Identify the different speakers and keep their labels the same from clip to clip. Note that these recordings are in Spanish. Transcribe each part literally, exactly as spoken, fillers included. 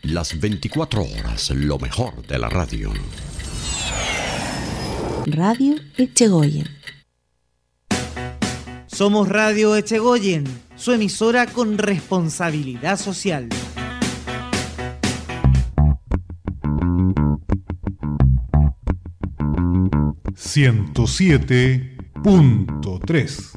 Speaker 1: Las veinticuatro horas, lo mejor de la radio.
Speaker 2: Radio Echegoyen.
Speaker 3: Somos Radio Echegoyen, su emisora con responsabilidad social.
Speaker 4: ciento siete punto tres.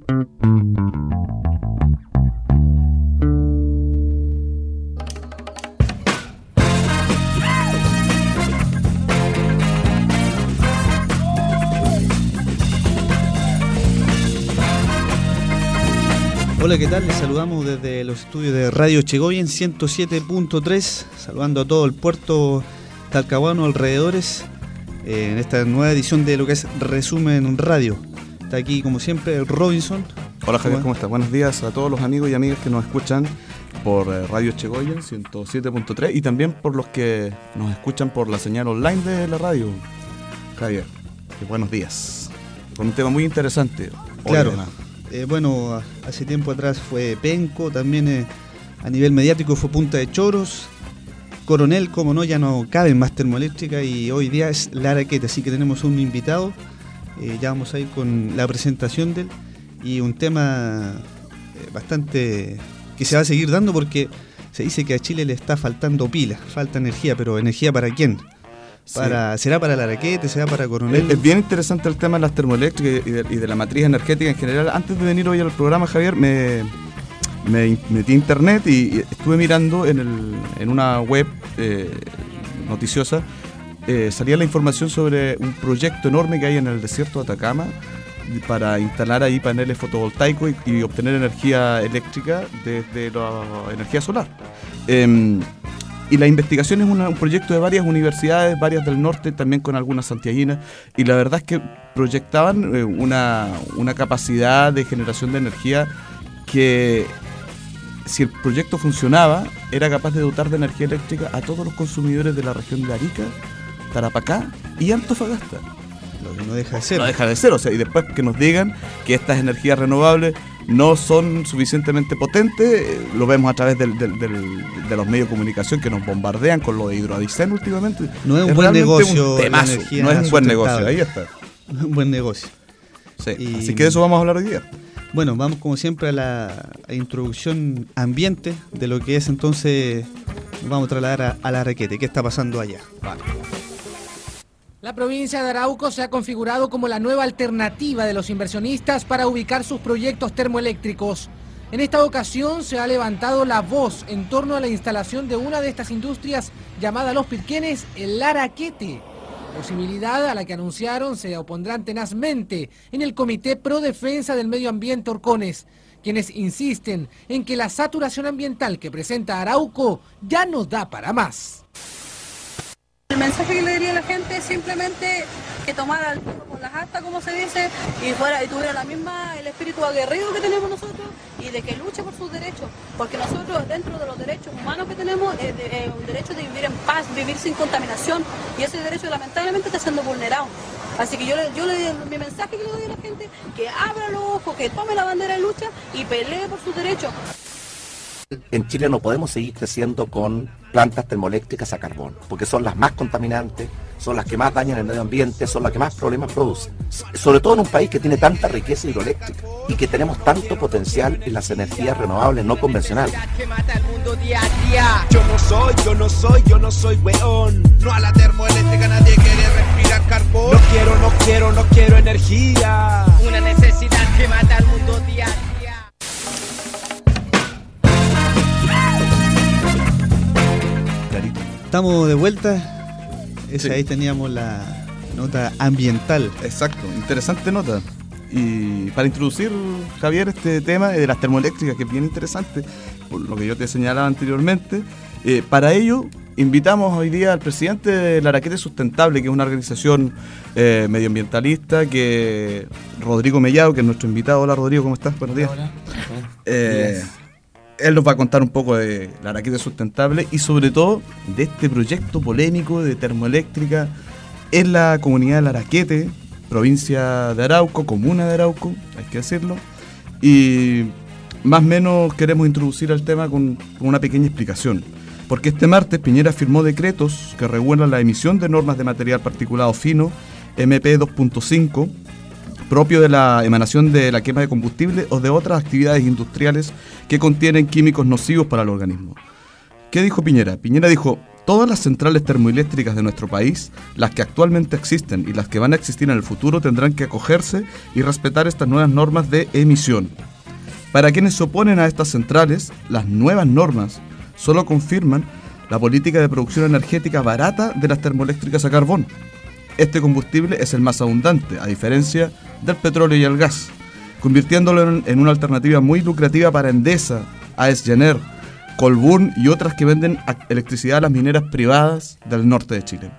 Speaker 5: Hola, ¿qué tal? Les saludamos desde los estudios de Radio Echegoyen ciento siete punto tres, saludando a todo el puerto talcahuano, alrededores, eh, en esta nueva edición de lo que es Resumen Radio. Está aquí, como siempre, el Robinson.
Speaker 6: Hola Javier, ¿cómo estás? Buenos días a todos los amigos y amigas que nos escuchan por eh, Radio Echegoyen ciento siete punto tres y también por los que nos escuchan por la señal online de la radio. Javier, eh, buenos días. Con un tema muy interesante.
Speaker 5: Claro. Eh, bueno, hace tiempo atrás fue Penco, también eh, a nivel mediático fue Punta de Choros, Coronel, como no, ya no caben más termoeléctricas, y hoy día es la Araqueta, así que tenemos un invitado, eh, ya vamos a ir con la presentación de él, y un tema eh, bastante que se va a seguir dando porque se dice que a Chile le está faltando pila, falta energía, pero ¿energía para quién? Para, sí. ¿Será para el Araquete? ¿Será para Coronel?
Speaker 6: Es, es bien interesante el tema de las termoeléctricas y de, y de la matriz energética en general. Antes de venir hoy al programa, Javier, me, me metí a internet y, y estuve mirando en, el, en una web eh, noticiosa. Eh, salía la información sobre un proyecto enorme que hay en el desierto de Atacama para instalar ahí paneles fotovoltaicos y, y obtener energía eléctrica desde la energía solar. Eh, Y la investigación es una, un proyecto de varias universidades, varias del norte, también con algunas santiaguinas, y la verdad es que proyectaban eh, una, una capacidad de generación de energía que, si el proyecto funcionaba, era capaz de dotar de energía eléctrica a todos los consumidores de la región de Arica, Tarapacá y Antofagasta.
Speaker 5: Lo que no deja de ser.
Speaker 6: No deja de ser, o sea, y después que nos digan que estas energías renovables no son suficientemente potentes, eh, lo vemos a través del, del, del, de los medios de comunicación que nos bombardean con lo de hidroadicen últimamente.
Speaker 5: No es un buen negocio,
Speaker 6: un temazo, no es un buen negocio, ahí está.
Speaker 5: No es un buen negocio.
Speaker 6: Sí, y, así que de eso vamos a hablar hoy día.
Speaker 5: Bueno, vamos como siempre a la a introducción ambiente de lo que es, entonces nos vamos a trasladar a, a la Araquete. ¿Qué está pasando allá? Vale.
Speaker 7: La provincia de Arauco se ha configurado como la nueva alternativa de los inversionistas para ubicar sus proyectos termoeléctricos. En esta ocasión se ha levantado la voz en torno a la instalación de una de estas industrias llamada Los Pirquenes, el Araquete. Posibilidad a la que anunciaron se opondrán tenazmente en el Comité Pro Defensa del Medio Ambiente Orcones, quienes insisten en que la saturación ambiental que presenta Arauco ya no da para más.
Speaker 8: El mensaje que le diría a la gente es simplemente que tomara el toro con las astas, como se dice, y fuera y tuviera la misma, el espíritu aguerrido que tenemos nosotros, y de que luche por sus derechos, porque nosotros dentro de los derechos humanos que tenemos es eh, un derecho de vivir en paz, vivir sin contaminación, y ese derecho lamentablemente está siendo vulnerado. Así que yo, yo le, mi mensaje que le doy a la gente, que abra los ojos, que tome la bandera de lucha y pelee por sus derechos.
Speaker 9: En Chile no podemos seguir creciendo con plantas termoeléctricas a carbón, porque son las más contaminantes, son las que más dañan el medio ambiente, son las que más problemas producen. Sobre todo en un país que tiene tanta riqueza hidroeléctrica y que tenemos tanto potencial en las energías renovables no convencionales.
Speaker 10: Yo no soy, yo no soy, yo no soy weón. No a la termoeléctrica, nadie quiere respirar carbón. No quiero, no quiero, no quiero energía. Una necesidad que mata al mundo día a día.
Speaker 5: Estamos de vuelta. Esa, sí. Ahí teníamos la nota ambiental.
Speaker 6: Exacto, interesante nota. Y para introducir, Javier, este tema de las termoeléctricas, que es bien interesante, por lo que yo te señalaba anteriormente, eh, para ello invitamos hoy día al presidente de la Araquete Sustentable, que es una organización eh, medioambientalista, que Rodrigo Mellado, que es nuestro invitado. Hola Rodrigo, ¿cómo estás? Buenos días. Hola. Eh, Él nos va a contar un poco de la Araquete Sustentable y sobre todo de este proyecto polémico de termoeléctrica en la comunidad del Araquete, provincia de Arauco, comuna de Arauco, hay que decirlo. Y más o menos queremos introducir el tema con, con una pequeña explicación. porque este martes Piñera firmó decretos que regulan la emisión de normas de material particulado fino, eme pe dos punto cinco, propio de la emanación de la quema de combustible o de otras actividades industriales que contienen químicos nocivos para el organismo. ¿Qué dijo Piñera? Piñera dijo: todas las centrales termoeléctricas de nuestro país, las que actualmente existen y las que van a existir en el futuro, tendrán que acogerse y respetar estas nuevas normas de emisión. Para quienes se oponen a estas centrales, las nuevas normas solo confirman la política de producción energética barata de las termoeléctricas a carbón. Este combustible es el más abundante, a diferencia del petróleo y el gas, convirtiéndolo en, en una alternativa muy lucrativa para Endesa, A E S Gener, Colbún y otras que venden electricidad a las mineras privadas del norte de Chile.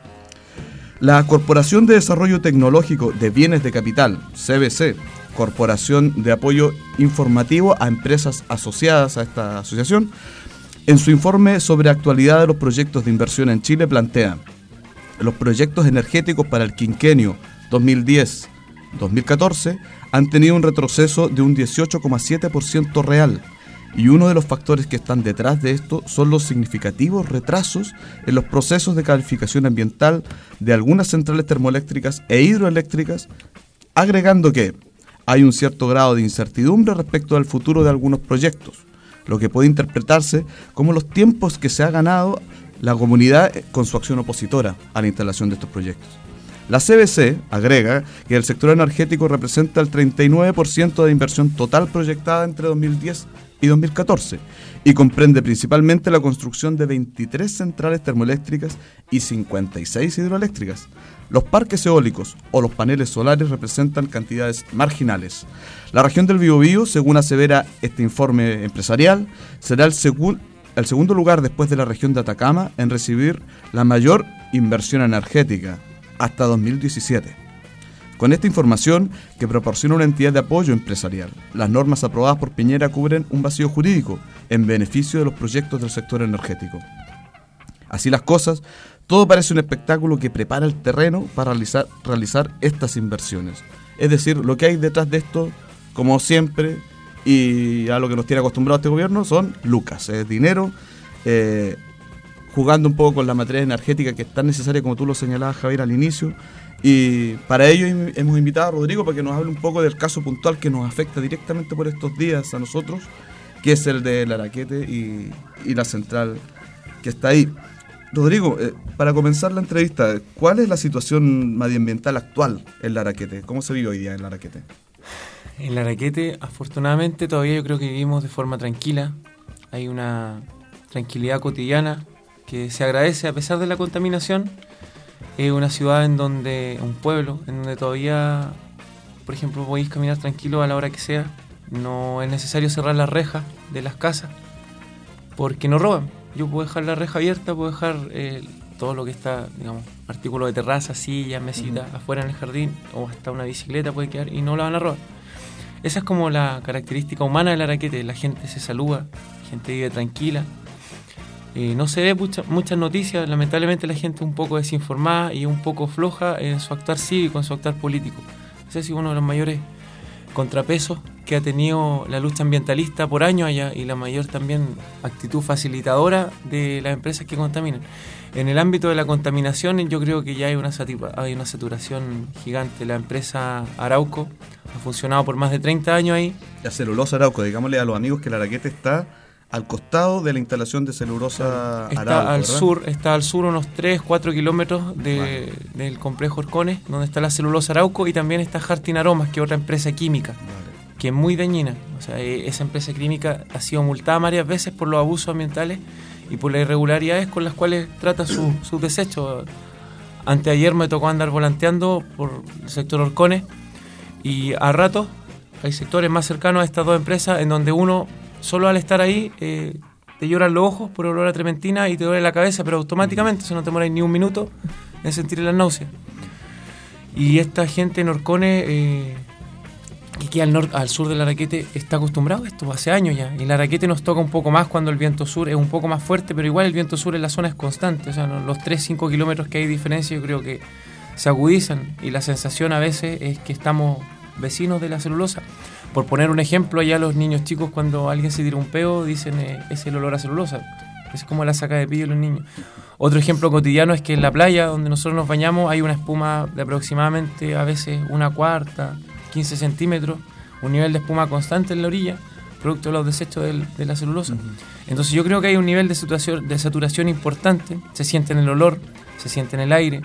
Speaker 6: La Corporación de Desarrollo Tecnológico de Bienes de Capital, C B C, Corporación de Apoyo Informativo a Empresas Asociadas a esta asociación, en su informe sobre actualidad de los proyectos de inversión en Chile plantea: los proyectos energéticos para el quinquenio dos mil diez a dos mil catorce han tenido un retroceso de un dieciocho coma siete por ciento real, y uno de los factores que están detrás de esto son los significativos retrasos en los procesos de calificación ambiental de algunas centrales termoeléctricas e hidroeléctricas, agregando que hay un cierto grado de incertidumbre respecto al futuro de algunos proyectos, lo que puede interpretarse como los tiempos que se ha ganado la comunidad con su acción opositora a la instalación de estos proyectos. La C B C agrega que el sector energético representa el treinta y nueve por ciento de inversión total proyectada entre dos mil diez y dos mil catorce y comprende principalmente la construcción de veintitrés centrales termoeléctricas y cincuenta y seis hidroeléctricas. Los parques eólicos o los paneles solares representan cantidades marginales. La región del Biobío, según asevera este informe empresarial, será el segundo el segundo lugar después de la región de Atacama en recibir la mayor inversión energética hasta dos mil diecisiete. Con esta información que proporciona una entidad de apoyo empresarial, las normas aprobadas por Piñera cubren un vacío jurídico en beneficio de los proyectos del sector energético. Así las cosas, todo parece un espectáculo que prepara el terreno para realizar, realizar estas inversiones. Es decir, lo que hay detrás de esto, como siempre, y a lo que nos tiene acostumbrado este gobierno, son lucas, es dinero, eh, jugando un poco con la materia energética que es tan necesaria como tú lo señalabas, Javier, al inicio. Y para ello hemos invitado a Rodrigo para que nos hable un poco del caso puntual que nos afecta directamente por estos días a nosotros, que es el de Laraquete y, y la central que está ahí. Rodrigo, eh, para comenzar la entrevista, ¿cuál es la situación medioambiental actual en Laraquete? ¿Cómo se vive hoy día en Laraquete?
Speaker 11: En Laraquete, afortunadamente, todavía yo creo que vivimos de forma tranquila. Hay una tranquilidad cotidiana que se agradece a pesar de la contaminación. Es una ciudad en donde, un pueblo, en donde todavía, por ejemplo, podéis caminar tranquilo a la hora que sea. No es necesario cerrar las rejas de las casas porque no roban. Yo puedo dejar la reja abierta, puedo dejar eh, todo lo que está, digamos, artículos de terraza, sillas, mesitas, uh-huh. afuera en el jardín, o hasta una bicicleta puede quedar y no la van a robar. Esa es como la característica humana de Laraquete. La gente se saluda, la gente vive tranquila. Eh, no se ve mucha, muchas noticias. Lamentablemente la gente es un poco desinformada y un poco floja en su actuar cívico, en su actuar político. Ese ha sido uno de los mayores contrapesos que ha tenido la lucha ambientalista por años allá, y la mayor también actitud facilitadora de las empresas que contaminan. En el ámbito de la contaminación, yo creo que ya hay una, satura, hay una saturación gigante. La empresa Arauco ha funcionado por más de treinta años ahí.
Speaker 6: La celulosa Arauco, digámosle a los amigos que Laraquete está al costado de la instalación de celulosa
Speaker 11: está
Speaker 6: Arauco,
Speaker 11: al
Speaker 6: ¿verdad?
Speaker 11: sur, está al sur unos tres, cuatro kilómetros de, vale. del complejo Orcones, donde está la celulosa Arauco, y también está Hartin Aromas, que es otra empresa química, vale. que es muy dañina. O sea, esa empresa química ha sido multada varias veces por los abusos ambientales y por las irregularidades con las cuales trata sus su desechos. Anteayer me tocó andar volanteando por el sector Orcones, y a ratos hay sectores más cercanos a estas dos empresas en donde uno, solo al estar ahí, eh, te lloran los ojos por olor a trementina y te duele la cabeza, pero automáticamente, eso no te demora ni un minuto en sentir las náuseas. Y esta gente en Orcones, eh, que queda al, nor- al sur de Laraquete, está acostumbrado a esto hace años ya. Y Laraquete nos toca un poco más cuando el viento sur es un poco más fuerte, pero igual el viento sur en la zona es constante. O sea, los tres a cinco kilómetros que hay de diferencia, yo creo que se agudizan, y la sensación a veces es que estamos vecinos de la celulosa. Por poner un ejemplo, allá los niños chicos, cuando alguien se tira un peo, dicen eh, es el olor a celulosa. Es como la saca de pillo de los niños. Otro ejemplo cotidiano es que en la playa donde nosotros nos bañamos hay una espuma de aproximadamente a veces una cuarta, quince centímetros, un nivel de espuma constante en la orilla, producto de los desechos del, de la celulosa. Uh-huh. Entonces yo creo que hay un nivel de saturación, de saturación importante, se siente en el olor, se siente en el aire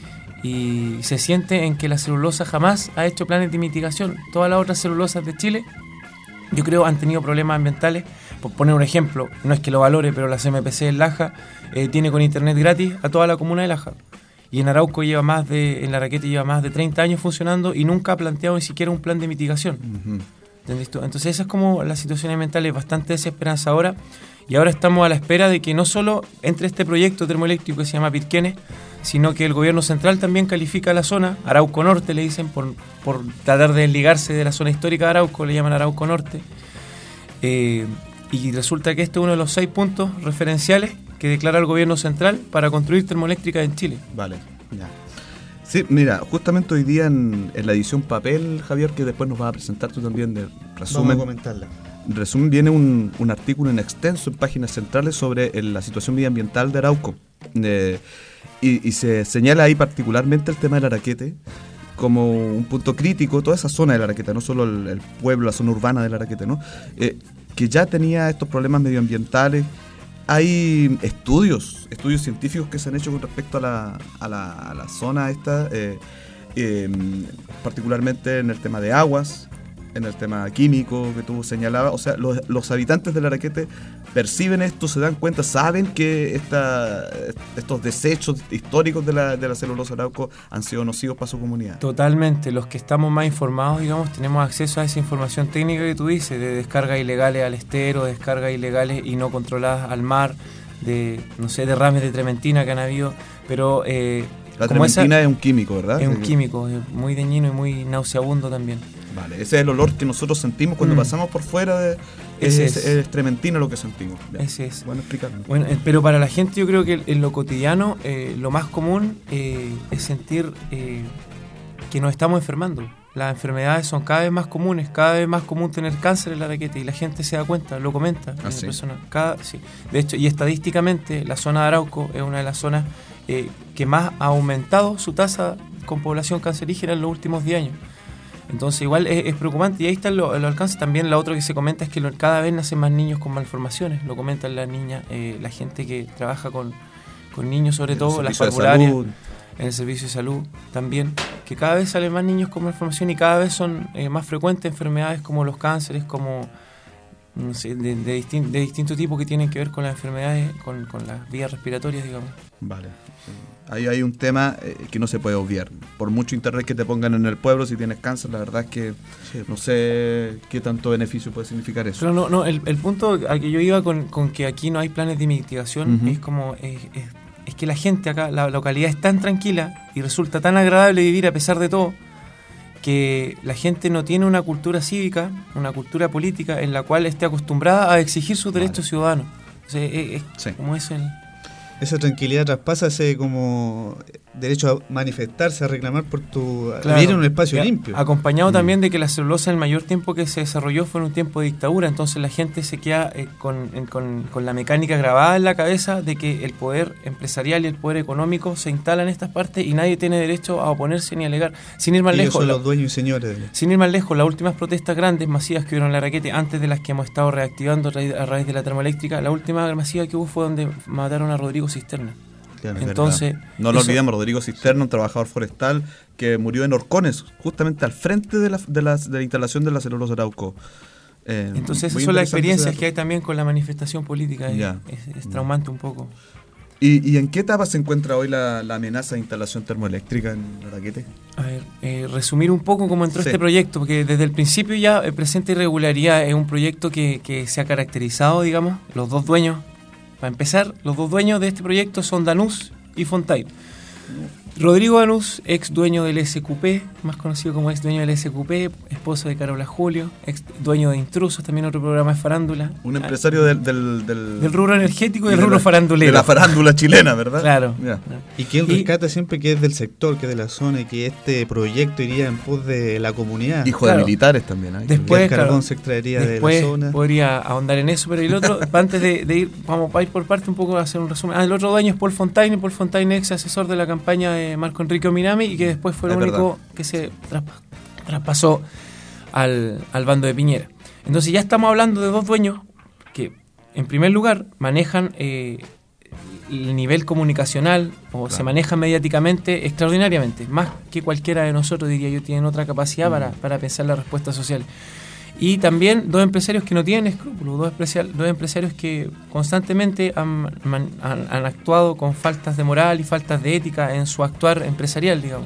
Speaker 11: y se siente en que la celulosa jamás ha hecho planes de mitigación. Todas las otras celulosas de Chile, yo creo, han tenido problemas ambientales. Por poner un ejemplo, no es que lo valore, pero la C M P C en Laja eh, tiene con internet gratis a toda la comuna de Laja. Y en Arauco lleva más de, en la Araquete lleva más de treinta años funcionando y nunca ha planteado ni siquiera un plan de mitigación. Uh-huh. ¿Entendés tú? Entonces esa es como la situación ambiental, es bastante desesperanzadora. Y ahora estamos a la espera de que no solo entre este proyecto termoeléctrico que se llama Pirquenes, sino que el gobierno central también califica la zona, Arauco Norte le dicen, por, por tratar de desligarse de la zona histórica de Arauco, le llaman Arauco Norte. Eh, y resulta que este es uno de los seis puntos referenciales que declara el gobierno central para construir termoeléctricas en Chile.
Speaker 6: Vale, ya. Sí, mira, justamente hoy día en, en la edición papel, Javier, que después nos vas a presentar tú también de resumen.
Speaker 5: Vamos a comentarla.
Speaker 6: Resumen, viene un, un artículo en extenso en páginas centrales sobre el, la situación medioambiental de Arauco. Eh, y, y se señala ahí particularmente el tema del Araquete como un punto crítico, toda esa zona del Araquete, no solo el, el pueblo, la zona urbana del Araquete, ¿no? Eh, que ya tenía estos problemas medioambientales. Hay estudios, estudios científicos que se han hecho con respecto a la, a la, a la zona esta, eh, eh, particularmente en el tema de aguas, en el tema químico que tú señalabas. O sea, los, los habitantes del Araquete perciben esto, se dan cuenta, saben que esta, estos desechos históricos de la, de la celulosa Arauco han sido nocivos para su comunidad.
Speaker 11: Totalmente, los que estamos más informados, digamos, tenemos acceso a esa información técnica que tú dices, de descargas ilegales al estero, descargas ilegales y no controladas al mar, de, no sé, derrames de trementina que han habido, pero... Eh,
Speaker 6: la trementina esa, es un químico, ¿verdad?
Speaker 11: Es un químico, es muy dañino y muy nauseabundo también.
Speaker 6: Vale, ese es el olor que nosotros sentimos cuando mm. pasamos por fuera de... Ese es, es, es trementina lo que sentimos. Bien.
Speaker 11: Ese es.
Speaker 6: Bueno, explicarlo.
Speaker 11: Bueno, eh, pero para la gente yo creo que en lo cotidiano eh, lo más común eh, es sentir eh, que nos estamos enfermando. Las enfermedades son cada vez más comunes, cada vez más común tener cáncer en la Araquete y la gente se da cuenta, lo comenta.
Speaker 6: ¿Ah, sí?
Speaker 11: Persona, cada, sí. De hecho, y estadísticamente la zona de Arauco es una de las zonas eh, que más ha aumentado su tasa con población cancerígena en los últimos diez años. Entonces igual es, es preocupante y ahí está lo, lo alcance. También la otra que se comenta es que lo, cada vez nacen más niños con malformaciones, lo comentan las niñas, eh, la gente que trabaja con, con niños, sobre todo las parvularias, en el servicio de salud también, que cada vez salen más niños con malformación y cada vez son eh, más frecuentes enfermedades como los cánceres, como no sé, de, de, distin, de distinto tipo que tienen que ver con las enfermedades, con, con las vías respiratorias, digamos.
Speaker 6: Vale. Ahí hay un tema eh, que no se puede obviar. Por mucho internet que te pongan en el pueblo, si tienes cáncer, la verdad es que sí, no sé qué tanto beneficio puede significar eso.
Speaker 11: Pero no, no, el, el punto al que yo iba con, con que aquí no hay planes de mitigación, uh-huh. es como es, es, es que la gente acá, la localidad es tan tranquila y resulta tan agradable vivir a pesar de todo, que la gente no tiene una cultura cívica, una cultura política en la cual esté acostumbrada a exigir sus derechos vale. ciudadanos. O sea, es, es sí. como es el...
Speaker 5: Esa tranquilidad traspasa ese como derecho a manifestarse, a reclamar por tu...
Speaker 11: Claro,
Speaker 5: vivir en un espacio limpio.
Speaker 11: Acompañado mm. también de que la celulosa, el mayor tiempo que se desarrolló fue en un tiempo de dictadura, entonces la gente se queda eh, con, en, con, con la mecánica grabada en la cabeza de que el poder empresarial y el poder económico se instalan en estas partes y nadie tiene derecho a oponerse ni a alegar. Sin ir más
Speaker 5: Ellos
Speaker 11: lejos...
Speaker 5: son
Speaker 11: la,
Speaker 5: los dueños y señores.
Speaker 11: Sin ir más lejos, las últimas protestas grandes, masivas que hubieron en la Araquete, antes de las que hemos estado reactivando a raíz, a raíz de la termoeléctrica, la última masiva que hubo fue donde mataron a Rodrigo Cisterna.
Speaker 6: Claro, entonces no lo olvidemos, Rodrigo Cisterna, un trabajador forestal que murió en Horcones, justamente al frente de la, de la, de la instalación de la celulosa Arauco.
Speaker 11: Eh, entonces esas son las experiencias que hay también con la manifestación política, es, es, es traumante un poco.
Speaker 6: ¿Y, ¿Y en qué etapa se encuentra hoy la, la amenaza de instalación termoeléctrica en Araquete?
Speaker 11: A ver, eh, resumir un poco cómo entró sí. este proyecto, porque desde el principio ya eh, presenta irregularidad, es un proyecto que, que se ha caracterizado, digamos, los dos dueños. Para empezar, los dos dueños de este proyecto son Danús y Fontaine. Rodrigo Danús, ex dueño del S Q P, más conocido como ex dueño del S Q P, esposo de Carola Julio, ex dueño de Intrusos, también otro programa de farándula.
Speaker 6: Un empresario del... Del, del,
Speaker 11: del rubro energético y del
Speaker 6: de
Speaker 11: rubro
Speaker 6: la,
Speaker 11: farandulero.
Speaker 6: De la farándula chilena, ¿verdad?
Speaker 11: Claro.
Speaker 6: Yeah.
Speaker 5: Y que él rescata siempre que es del sector, que es de la zona, y que este proyecto iría en pos de la comunidad.
Speaker 6: Hijo
Speaker 11: claro.
Speaker 6: de militares también. ¿eh?
Speaker 11: Después,
Speaker 5: el carbón
Speaker 11: claro,
Speaker 5: se extraería
Speaker 11: después
Speaker 5: de la zona.
Speaker 11: Podría ahondar en eso, pero el otro, antes de, de ir, vamos a ir por parte un poco a hacer un resumen. Ah, el otro dueño es Paul Fontaine, Paul Fontaine, ex asesor de la campaña de Marco Enrique Ominami, y que después fue el
Speaker 6: es
Speaker 11: único
Speaker 6: verdad.
Speaker 11: que se traspa- traspasó al, al bando de Piñera. Entonces ya estamos hablando de dos dueños que, en primer lugar, manejan eh, el nivel comunicacional o claro. se manejan mediáticamente extraordinariamente, más que cualquiera de nosotros, diría yo, tienen otra capacidad mm. para, para pensar la respuesta social. Y también dos empresarios que no tienen escrúpulos, dos, empresari- dos empresarios que constantemente han, han, han actuado con faltas de moral y faltas de ética en su actuar empresarial, digamos.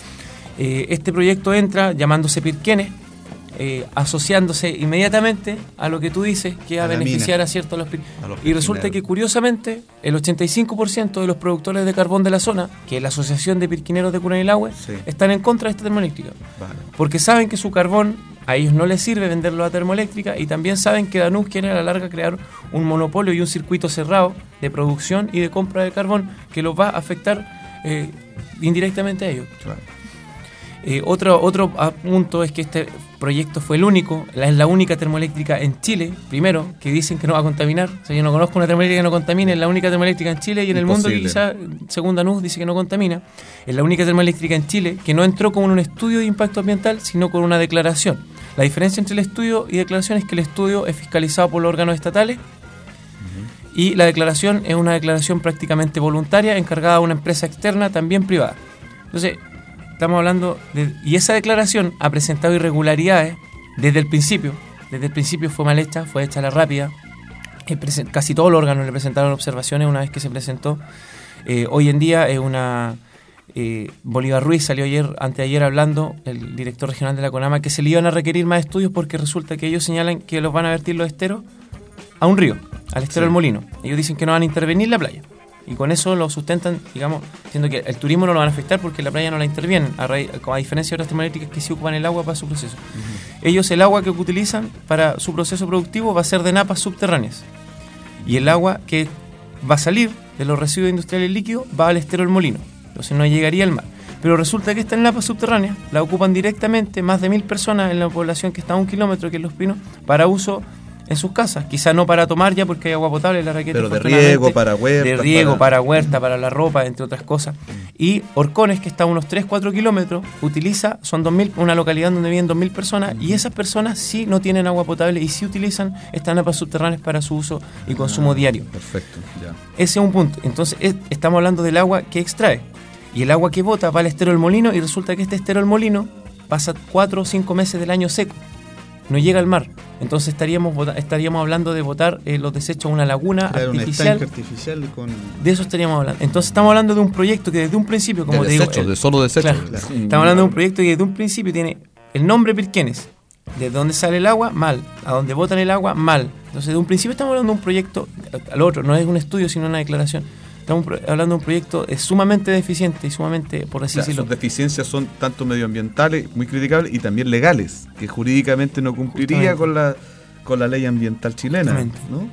Speaker 11: Eh, este proyecto entra llamándose Pirquenes, eh, asociándose inmediatamente a lo que tú dices, que a, a beneficiar a ciertos los, a los y resulta que curiosamente el ochenta y cinco por ciento de los productores de carbón de la zona, que es la Asociación de Pirquineros de Curanilahue, sí. están en contra de esta termoeléctrica, vale. porque saben que su carbón a ellos no les sirve venderlo a termoeléctrica, y también saben que Danús quiere a la larga crear un monopolio y un circuito cerrado de producción y de compra de carbón que los va a afectar eh, indirectamente a ellos. Claro. Eh, otro, otro punto es que este proyecto fue el único, la, es la única termoeléctrica en Chile, primero, que dicen que no va a contaminar. O sea, yo no conozco una termoeléctrica que no contamine, es la única termoeléctrica en Chile y en Imposible. El mundo que quizá, según Danús, dice que no contamina. Es la única termoeléctrica en Chile que no entró con un estudio de impacto ambiental, sino con una declaración. La diferencia entre el estudio y declaración es que el estudio es fiscalizado por los órganos estatales uh-huh. y la declaración es una declaración prácticamente voluntaria encargada a una empresa externa, también privada. Entonces, estamos hablando de... Y esa declaración ha presentado irregularidades desde el principio. Desde el principio fue mal hecha, fue hecha a la rápida. Presen- casi todos los órganos le presentaron observaciones una vez que se presentó. Eh, hoy en día es una... Eh, Bolívar Ruiz salió ayer, anteayer hablando, el director regional de la CONAMA, que se le iban a requerir más estudios porque resulta que ellos señalan que los van a vertir los esteros a un río, al estero sí. del Molino. Ellos dicen que no van a intervenir la playa. Y con eso lo sustentan, digamos, diciendo que el turismo no lo van a afectar porque la playa no la intervienen, a, raíz, a diferencia de otras termoeléctricas que sí ocupan el agua para su proceso. Uh-huh. Ellos el agua que utilizan para su proceso productivo va a ser de napas subterráneas. Y el agua que va a salir de los residuos industriales líquidos va al estero del Molino. Entonces no llegaría al mar. Pero resulta que esta napas subterránea la ocupan directamente más de mil personas en la población que está a un kilómetro, que es Los Pinos, para uso en sus casas, quizá no para tomar ya porque hay agua potable en la Raqueta,
Speaker 6: pero de riego, para huerta,
Speaker 11: de riego, para... para huerta, para la ropa, entre otras cosas. Y Orcones, que está a unos tres a cuatro kilómetros, utiliza, son dos mil, una localidad donde viven dos mil personas, uh-huh. y esas personas sí no tienen agua potable y sí utilizan estas napas subterráneas para su uso y consumo ah, diario.
Speaker 6: Perfecto, ya.
Speaker 11: Ese es un punto. Entonces es, estamos hablando del agua que extrae, y el agua que bota va al estero del Molino, y resulta que este estero del Molino pasa cuatro o cinco meses del año seco, no llega al mar. Entonces estaríamos estaríamos hablando de botar eh, los desechos a una laguna
Speaker 5: claro,
Speaker 11: artificial.
Speaker 5: Un artificial con...
Speaker 11: De eso estaríamos hablando. Entonces estamos hablando de un proyecto que desde un principio, como
Speaker 6: de
Speaker 11: te
Speaker 6: desechos,
Speaker 11: digo,
Speaker 6: de solo desechos.
Speaker 11: Claro, claro. Estamos hablando de un proyecto que desde un principio tiene el nombre Pirquenes. De dónde sale el agua, mal. A dónde botan el agua, mal. Entonces, de un principio estamos hablando de un proyecto, al otro, no es un estudio, sino una declaración. Estamos hablando de un proyecto es sumamente deficiente y sumamente, por así
Speaker 6: o sea,
Speaker 11: decirlo.
Speaker 6: Sus deficiencias son tanto medioambientales, muy criticables, y también legales, que jurídicamente no cumpliría con la con la ley ambiental chilena, ¿no?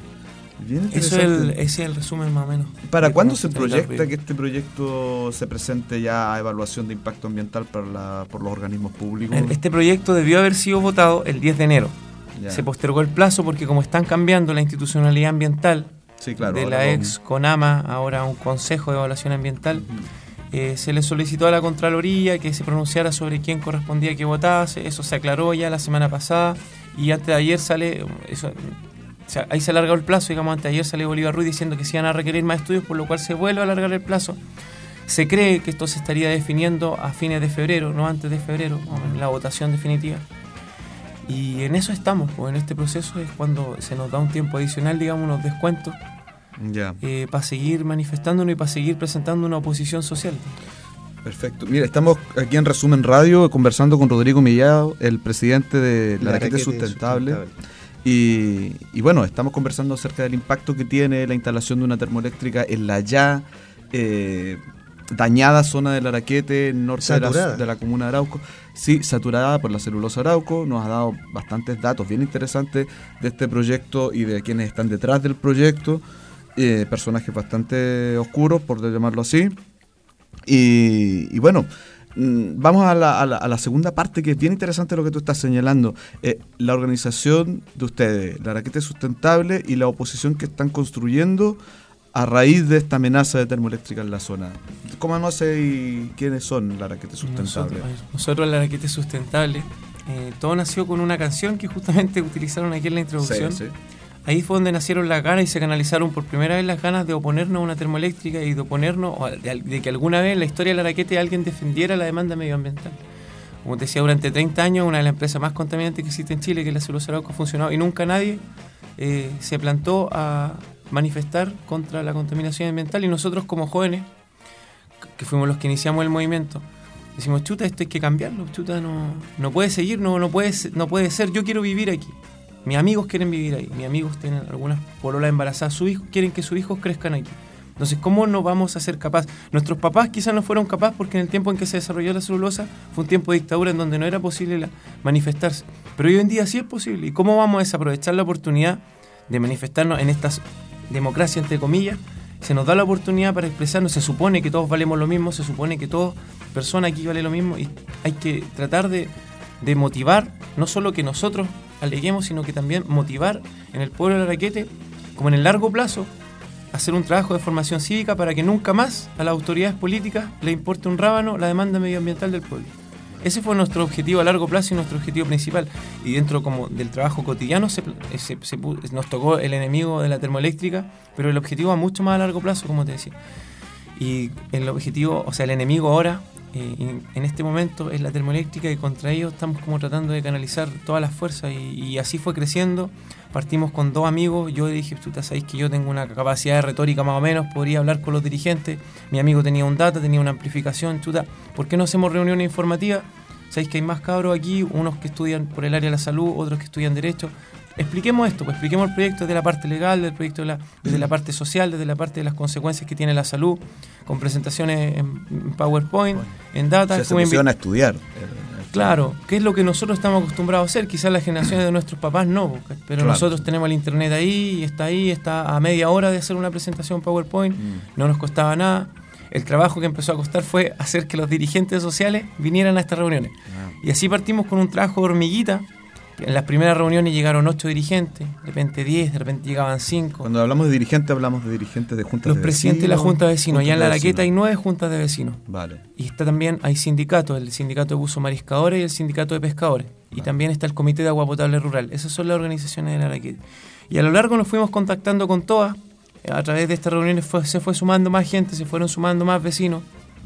Speaker 11: Eso es el, ese es el resumen más o menos.
Speaker 6: ¿Para cuándo se proyecta que este proyecto se presente ya a evaluación de impacto ambiental para la, por los organismos públicos?
Speaker 11: Este proyecto debió haber sido votado el diez de enero. Ya. Se postergó el plazo porque como están cambiando la institucionalidad ambiental, sí, claro, de la ex CONAMA, ahora un Consejo de Evaluación Ambiental, uh-huh. eh, se le solicitó a la Contraloría que se pronunciara sobre quién correspondía que votase. Eso se aclaró ya la semana pasada, y antes de ayer sale, eso, o sea, ahí se alargó el plazo, digamos, antes de ayer sale Bolívar Ruiz diciendo que se iban a requerir más estudios, por lo cual se vuelve a alargar el plazo. Se cree que esto se estaría definiendo a fines de febrero, no antes de febrero, en la votación definitiva. Y en eso estamos, pues en este proceso es cuando se nos da un tiempo adicional, digamos, unos descuentos,
Speaker 6: ya.
Speaker 11: eh, para seguir manifestándonos y para seguir presentando una oposición social.
Speaker 6: Perfecto. Mira, estamos aquí en Resumen Radio conversando con Rodrigo Millado, el presidente de La, la Raqueta Sustentable. Sustentable. Y, y bueno, estamos conversando acerca del impacto que tiene la instalación de una termoeléctrica en la ya eh, dañada zona del Araquete, norte de la, de la comuna de Arauco. Sí, saturada por la celulosa Arauco. Nos ha dado bastantes datos bien interesantes de este proyecto y de quienes están detrás del proyecto. Eh, personajes bastante oscuros, por llamarlo así. Y, y bueno, vamos a la, a, la, a la segunda parte, que es bien interesante lo que tú estás señalando. Eh, la organización de ustedes, la Araquete Sustentable, y la oposición que están construyendo a raíz de esta amenaza de termoeléctrica en la zona. ¿Cómo no sé y quiénes son la Araquete Sustentable?
Speaker 11: Nosotros, nosotros la Araquete Sustentable, eh, todo nació con una canción que justamente utilizaron aquí en la introducción. Sí, sí. Ahí fue donde nacieron las ganas y se canalizaron por primera vez las ganas de oponernos a una termoeléctrica y de oponernos, de, de que alguna vez en la historia de la Araquete alguien defendiera la demanda medioambiental. Como te decía, durante treinta años una de las empresas más contaminantes que existe en Chile, que es la celulosa Arauco, ha funcionado y nunca nadie eh, se plantó a manifestar contra la contaminación ambiental, y nosotros como jóvenes, que fuimos los que iniciamos el movimiento, decimos, chuta, esto hay que cambiarlo, chuta, no, no puede seguir, no, no, puede, no puede ser, yo quiero vivir aquí. Mis amigos quieren vivir ahí, mis amigos tienen algunas pololas embarazadas, sus hijos quieren que sus hijos crezcan aquí. Entonces, ¿cómo no vamos a ser capaces? Nuestros papás quizás no fueron capaces porque en el tiempo en que se desarrolló la celulosa fue un tiempo de dictadura en donde no era posible la, manifestarse. Pero hoy en día sí es posible. ¿Y cómo vamos a desaprovechar la oportunidad de manifestarnos en esta democracia, entre comillas? Se nos da la oportunidad para expresarnos, se supone que todos valemos lo mismo, se supone que toda persona aquí vale lo mismo, y hay que tratar de, de motivar, no solo que nosotros aleguemos, sino que también motivar en el pueblo de Araquete, como en el largo plazo, hacer un trabajo de formación cívica para que nunca más a las autoridades políticas le importe un rábano la demanda medioambiental del pueblo. Ese fue nuestro objetivo a largo plazo y nuestro objetivo principal. Y dentro como del trabajo cotidiano se, se, se, nos tocó el enemigo de la termoeléctrica, pero el objetivo a mucho más a largo plazo, como te decía. Y el objetivo, o sea, el enemigo ahora, eh, en este momento, es la termoeléctrica, y contra ellos estamos como tratando de canalizar todas las fuerzas, y, y así fue creciendo. Partimos con dos amigos, yo dije, tú sabes que yo tengo una capacidad de retórica más o menos, podría hablar con los dirigentes, mi amigo tenía un data, tenía una amplificación, chuta, ¿por qué no hacemos reuniones informativas? Sabéis que hay más cabros aquí, unos que estudian por el área de la salud, otros que estudian Derecho. Expliquemos esto, pues expliquemos el proyecto desde la parte legal, del proyecto de la, desde la parte social, desde la parte de las consecuencias que tiene la salud, con presentaciones en, en PowerPoint, bueno, en data.
Speaker 6: Se pusieron a estudiar.
Speaker 11: Claro, ¿qué es lo que nosotros estamos acostumbrados a hacer? Quizás las generaciones de nuestros papás no, pero claro, nosotros tenemos el internet ahí, y está ahí, está a media hora de hacer una presentación PowerPoint, mm. no nos costaba nada. El trabajo que empezó a costar fue hacer que los dirigentes sociales vinieran a estas reuniones. Ah. Y así partimos con un trabajo de hormiguita. En las primeras reuniones llegaron ocho dirigentes, de repente diez, de repente llegaban cinco.
Speaker 6: Cuando hablamos de dirigentes, hablamos de dirigentes de juntas
Speaker 11: Los
Speaker 6: de
Speaker 11: presidentes
Speaker 6: vecinos,
Speaker 11: de la junta de vecinos. Allá en la Araqueta hay nueve juntas de vecinos.
Speaker 6: Vale.
Speaker 11: Y está también, hay sindicatos, el sindicato de buzo mariscadores y el sindicato de pescadores. Vale. Y también está el comité de agua potable rural. Esas son las organizaciones de la Araqueta. Y a lo largo nos fuimos contactando con todas. A través de estas reuniones fue, se fue sumando más gente, se fueron sumando más vecinos.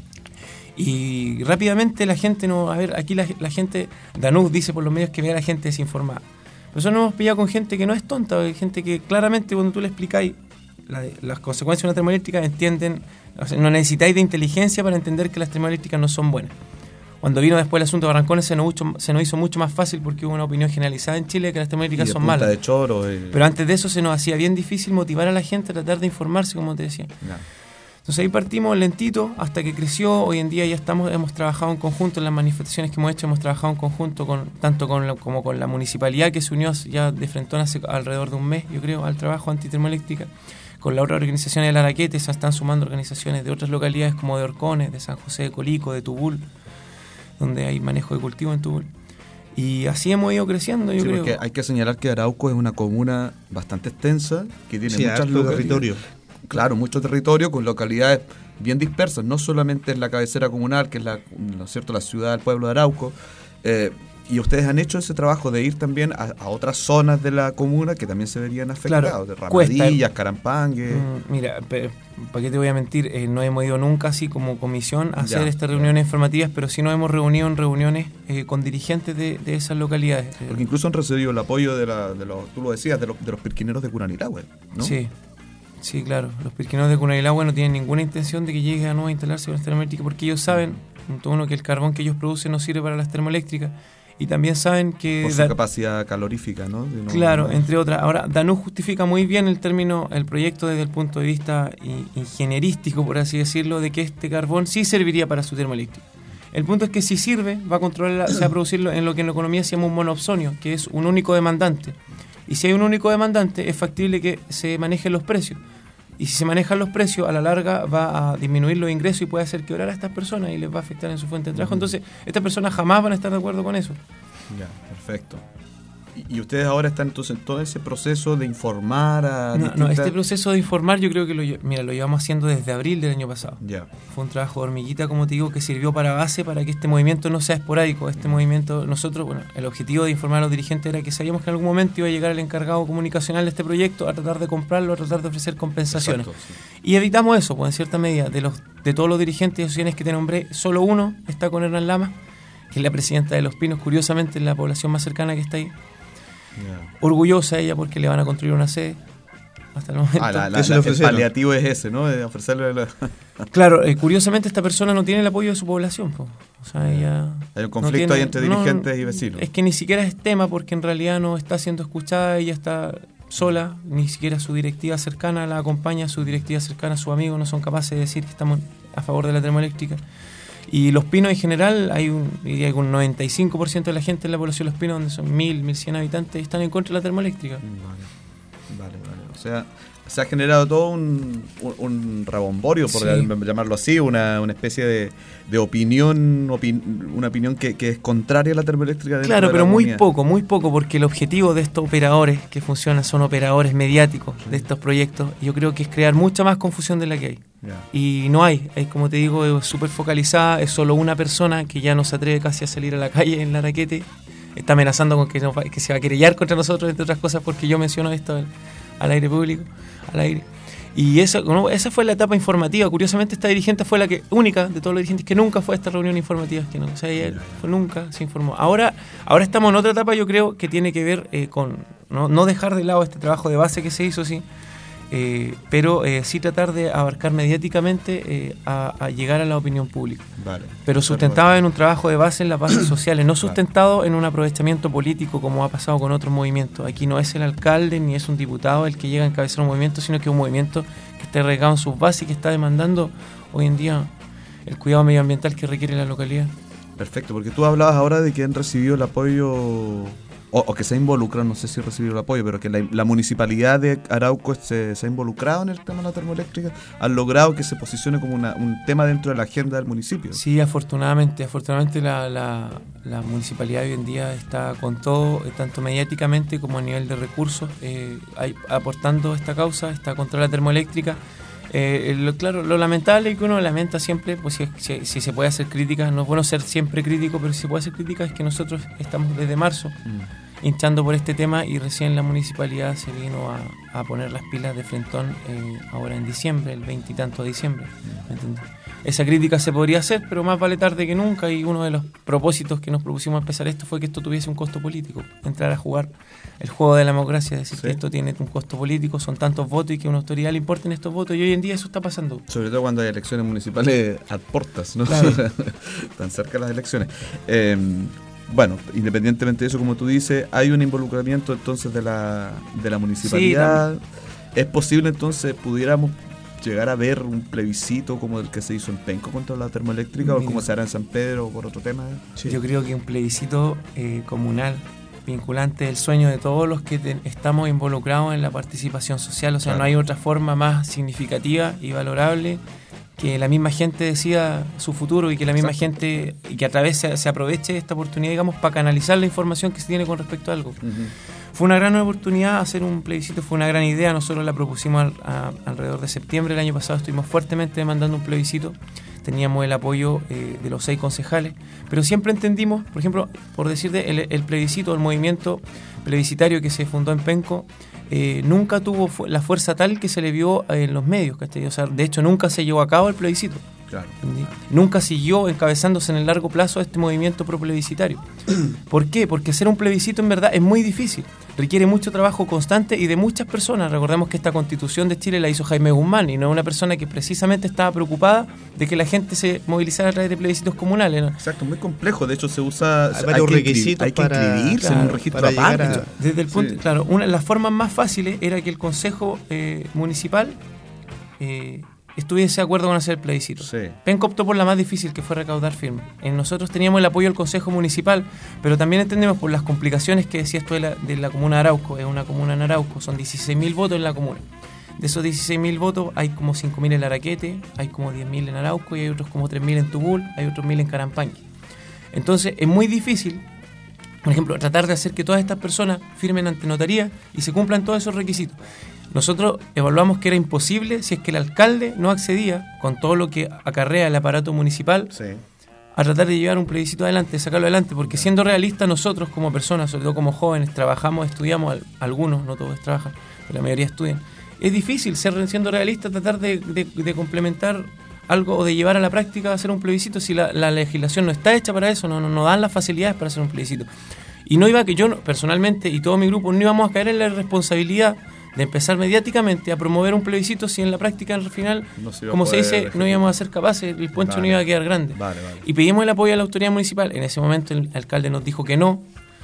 Speaker 11: Y rápidamente la gente, no, a ver, aquí la, la gente, Danús dice por los medios que ve a la gente desinformada. Nosotros nos hemos pillado con gente que no es tonta, gente que claramente cuando tú le explicáis la, las consecuencias de una termoeléctrica entienden, o sea, no necesitáis de inteligencia para entender que las termoeléctricas no son buenas. Cuando vino después el asunto de Barrancones se nos, mucho, se nos hizo mucho más fácil porque hubo una opinión generalizada en Chile de que las termoeléctricas son malas.
Speaker 6: De choro, eh.
Speaker 11: Pero antes de eso se nos hacía bien difícil motivar a la gente a tratar de informarse, como te decía. No. Entonces ahí partimos lentito hasta que creció. Hoy en día ya estamos, hemos trabajado en conjunto en las manifestaciones que hemos hecho, hemos trabajado en conjunto con tanto con la, como con la municipalidad, que se unió ya de frentón hace alrededor de un mes, yo creo, al trabajo antitermoeléctrica. Con la otra organización de la Araquete se están sumando organizaciones de otras localidades como de Orcones, de San José de Colico, de Tubul, donde hay manejo de cultivo en Tubul. Y así hemos ido creciendo, yo
Speaker 6: sí,
Speaker 11: creo.
Speaker 6: Porque hay que señalar que Arauco es una comuna bastante extensa, que tiene
Speaker 5: sí,
Speaker 6: muchas
Speaker 5: territorios.
Speaker 6: Claro, mucho territorio con localidades bien dispersas, no solamente en la cabecera comunal, que es la, ¿no es cierto?, la ciudad del pueblo de Arauco. Eh, y ustedes han hecho ese trabajo de ir también a, a otras zonas de la comuna que también se verían afectadas, claro, de Ramadillas, Carampangue.
Speaker 11: Mm, mira, ¿para qué te voy a mentir? Eh, no hemos ido nunca así como comisión a hacer ya, estas reuniones informativas, pero sí nos hemos reunido en reuniones eh, con dirigentes de, de esas localidades.
Speaker 6: Porque incluso han recibido el apoyo de, la, de los, tú lo decías, de los, de los pirquineros de Curanilahue, ¿no?
Speaker 11: Sí. Sí, claro. Los pirquineros de Curanilahue no tienen ninguna intención de que llegue a no instalarse con las termoeléctricas porque ellos saben, punto uno, que el carbón que ellos producen no sirve para las termoeléctricas y también saben que...
Speaker 6: Por su da- capacidad calorífica, ¿no? De no
Speaker 11: claro,
Speaker 6: no...
Speaker 11: entre otras. Ahora, Danús justifica muy bien el término, el proyecto desde el punto de vista ingenierístico, por así decirlo, de que este carbón sí serviría para su termoeléctrica. El punto es que si sirve, va a controlar, se va a producirlo en lo que en la economía se llama un monopsonio, que es un único demandante. Y si hay un único demandante, es factible que se manejen los precios. Y si se manejan los precios, a la larga va a disminuir los ingresos y puede hacer quebrar a estas personas y les va a afectar en su fuente de trabajo. Entonces, estas personas jamás van a estar de acuerdo con eso.
Speaker 6: Ya, perfecto. ¿Y, y ustedes ahora están entonces en todo ese proceso de informar a
Speaker 11: No,
Speaker 6: distintas...
Speaker 11: no, este proceso de informar yo creo que lo, mira, lo llevamos haciendo desde abril del año pasado.
Speaker 6: Ya.
Speaker 11: Fue un trabajo de hormiguita, como te digo, que sirvió para base para que este movimiento no sea esporádico. Este movimiento, nosotros, bueno, el objetivo de informar a los dirigentes era que sabíamos que en algún momento iba a llegar el encargado comunicacional de este proyecto a tratar de comprarlo, a tratar de ofrecer compensaciones.
Speaker 6: Exacto, sí.
Speaker 11: Y evitamos eso, pues en cierta medida, de los de todos los dirigentes y asociaciones que te nombré, solo uno está con Hernán Lamas, que es la presidenta de Los Pinos, curiosamente es la población más cercana que está ahí. Yeah. Orgullosa ella porque le van a construir una sede hasta el momento.
Speaker 6: Ah, la, la, la, el paliativo es ese, ¿no? De ofrecerle la...
Speaker 11: Claro, eh, curiosamente esta persona no tiene el apoyo de su población, po. O sea, ella
Speaker 6: hay un conflicto
Speaker 11: no tiene,
Speaker 6: ahí entre dirigentes no, y vecinos.
Speaker 11: Es que ni siquiera es tema porque en realidad no está siendo escuchada, ella está sola, ni siquiera su directiva cercana la acompaña, su directiva cercana, su amigo no son capaces de decir que estamos a favor de la termoeléctrica. Y Los Pinos en general, hay un, diría que un noventa y cinco por ciento de la gente en la población de Los Pinos, donde son mil, mil cien habitantes, y están en contra de la termoeléctrica.
Speaker 6: Vale, vale, vale. O sea, se ha generado todo un, un, un rebomborio, por sí. llamarlo así, una, una especie de, de opinión, opin, una opinión que, que es contraria a la termoeléctrica.
Speaker 11: Claro,
Speaker 6: de
Speaker 11: pero
Speaker 6: la
Speaker 11: muy
Speaker 6: comunidad.
Speaker 11: poco, muy poco, porque el objetivo de estos operadores que funcionan son operadores mediáticos de estos proyectos. Y yo creo que es crear mucha más confusión de la que hay. Yeah. Y no hay, es como te digo, es súper focalizada, es solo una persona que ya no se atreve casi a salir a la calle en la Araquete, está amenazando con que, no, que se va a querellar contra nosotros, entre otras cosas, porque yo menciono esto al, al aire público, al aire. Y eso, ¿no? Esa fue la etapa informativa. Curiosamente esta dirigente fue la que única de todos los dirigentes que nunca fue a esta reunión informativa, que no, o sea, ella fue, nunca se informó. Ahora, ahora estamos en otra etapa, yo creo que tiene que ver eh, con no, no dejar de lado este trabajo de base que se hizo, sí. Eh, pero eh, sí tratar de abarcar mediáticamente eh, a, a llegar a la opinión pública.
Speaker 6: Vale.
Speaker 11: Pero sustentado en un trabajo de base en las bases sociales, no sustentado en un aprovechamiento político como ha pasado con otros movimientos. Aquí no es el alcalde ni es un diputado el que llega a encabezar un movimiento, sino que es un movimiento que está arraigado en sus bases y que está demandando hoy en día el cuidado medioambiental que requiere la localidad.
Speaker 6: Perfecto, porque tú hablabas ahora de que han recibido el apoyo... O, o que se ha involucrado, no sé si recibió el apoyo, pero que la, la municipalidad de Arauco se, se ha involucrado en el tema de la termoeléctrica, han logrado que se posicione como una, un tema dentro de la agenda del municipio.
Speaker 11: Sí, afortunadamente, afortunadamente la, la, la municipalidad hoy en día está con todo, tanto mediáticamente como a nivel de recursos, eh, hay, aportando esta causa, está contra la termoeléctrica. Eh, lo, claro, lo lamentable es que uno lamenta siempre, pues si, si, si se puede hacer críticas, no es bueno ser siempre crítico, pero si se puede hacer críticas es que nosotros estamos desde marzo mm. hinchando por este tema y recién la municipalidad se vino a, a poner las pilas de frentón eh, ahora en diciembre, el veintitanto de diciembre. ¿Me entiendes? Esa crítica se podría hacer, pero más vale tarde que nunca, y uno de los propósitos que nos propusimos empezar esto fue que esto tuviese un costo político, entrar a jugar el juego de la democracia, decir sí. que esto tiene un costo político, son tantos votos y que a una autoridad le importen estos votos, y hoy en día eso está pasando.
Speaker 6: Sobre todo cuando hay elecciones municipales a portas, ¿no?
Speaker 11: Claro.
Speaker 6: Tan cerca las elecciones. Eh, bueno, independientemente de eso, como tú dices, hay un involucramiento entonces de la, de la municipalidad. Sí, ¿es posible entonces, pudiéramos llegar a ver un plebiscito como el que se hizo en Penco contra la termoeléctrica? Mira, o como se hará en San Pedro o por otro tema?
Speaker 11: Sí. Yo creo que un plebiscito eh, comunal vinculante es el sueño de todos los que te, estamos involucrados en la participación social. O sea, claro, no hay otra forma más significativa y valorable que la misma gente decida su futuro y que la misma Exacto. gente, y que a través se, se aproveche esta oportunidad, digamos, para canalizar la información que se tiene con respecto a algo. Uh-huh. Fue una gran oportunidad hacer un plebiscito, fue una gran idea. Nosotros la propusimos al, a, alrededor de septiembre del año pasado, estuvimos fuertemente demandando un plebiscito, teníamos el apoyo eh, de los seis concejales, pero siempre entendimos, por ejemplo, por decirte, el, el plebiscito, el movimiento plebiscitario que se fundó en Penco, eh, nunca tuvo fu- la fuerza tal que se le vio en los medios, ¿cachai? O sea, de hecho nunca se llevó a cabo el plebiscito.
Speaker 6: Claro.
Speaker 11: Nunca siguió encabezándose en el largo plazo este movimiento pro-plebiscitario. ¿Por qué? Porque hacer un plebiscito en verdad es muy difícil. Requiere mucho trabajo constante y de muchas personas. Recordemos que esta Constitución de Chile la hizo Jaime Guzmán y no una persona que precisamente estaba preocupada de que la gente se movilizara a través de plebiscitos comunales, ¿no?
Speaker 6: Exacto, muy complejo. De hecho, se usa...
Speaker 5: Hay varios requisitos
Speaker 6: hay que
Speaker 5: para,
Speaker 6: inscribirse
Speaker 5: claro,
Speaker 6: en un registro
Speaker 5: para
Speaker 6: aparte.
Speaker 5: llegar a...
Speaker 11: Desde el punto,
Speaker 6: Sí.
Speaker 11: claro, una de las formas más fáciles era que el Consejo eh, Municipal eh, estuviese de acuerdo con hacer el plebiscito.
Speaker 6: Sí.
Speaker 11: Penco optó por la más difícil, que fue recaudar firmas. Eh, nosotros teníamos el apoyo del Consejo Municipal, pero también entendemos por las complicaciones que decía esto de la, de la comuna de Arauco. Es una comuna en Arauco, son dieciséis mil votos en la comuna. De esos dieciséis mil votos hay como cinco mil en Araquete, hay como diez mil en Arauco y hay otros como tres mil en Tubul, hay otros mil en Carampanqui. Entonces es muy difícil, por ejemplo, tratar de hacer que todas estas personas firmen ante notaría y se cumplan todos esos requisitos. Nosotros evaluamos que era imposible si es que el alcalde no accedía, con todo lo que acarrea el aparato municipal,
Speaker 6: Sí.
Speaker 11: a tratar de llevar un plebiscito adelante, sacarlo adelante, porque siendo realistas nosotros como personas, sobre todo como jóvenes, trabajamos, estudiamos, algunos, no todos trabajan, pero la mayoría estudian. Es difícil, ser, siendo realistas, tratar de, de, de complementar algo o de llevar a la práctica a hacer un plebiscito si la, la legislación no está hecha para eso, no, no, no dan las facilidades para hacer un plebiscito. Y no iba que yo, personalmente, y todo mi grupo, no íbamos a caer en la responsabilidad de empezar mediáticamente a promover un plebiscito si en la práctica al final,
Speaker 6: No se iba a
Speaker 11: como se
Speaker 6: poder
Speaker 11: dice,
Speaker 6: ejecutar.
Speaker 11: no íbamos a ser capaces, el puente
Speaker 6: Vale.
Speaker 11: no iba a quedar grande.
Speaker 6: Vale, vale.
Speaker 11: Y pedimos el apoyo de la autoridad municipal. En ese momento el alcalde nos dijo que no,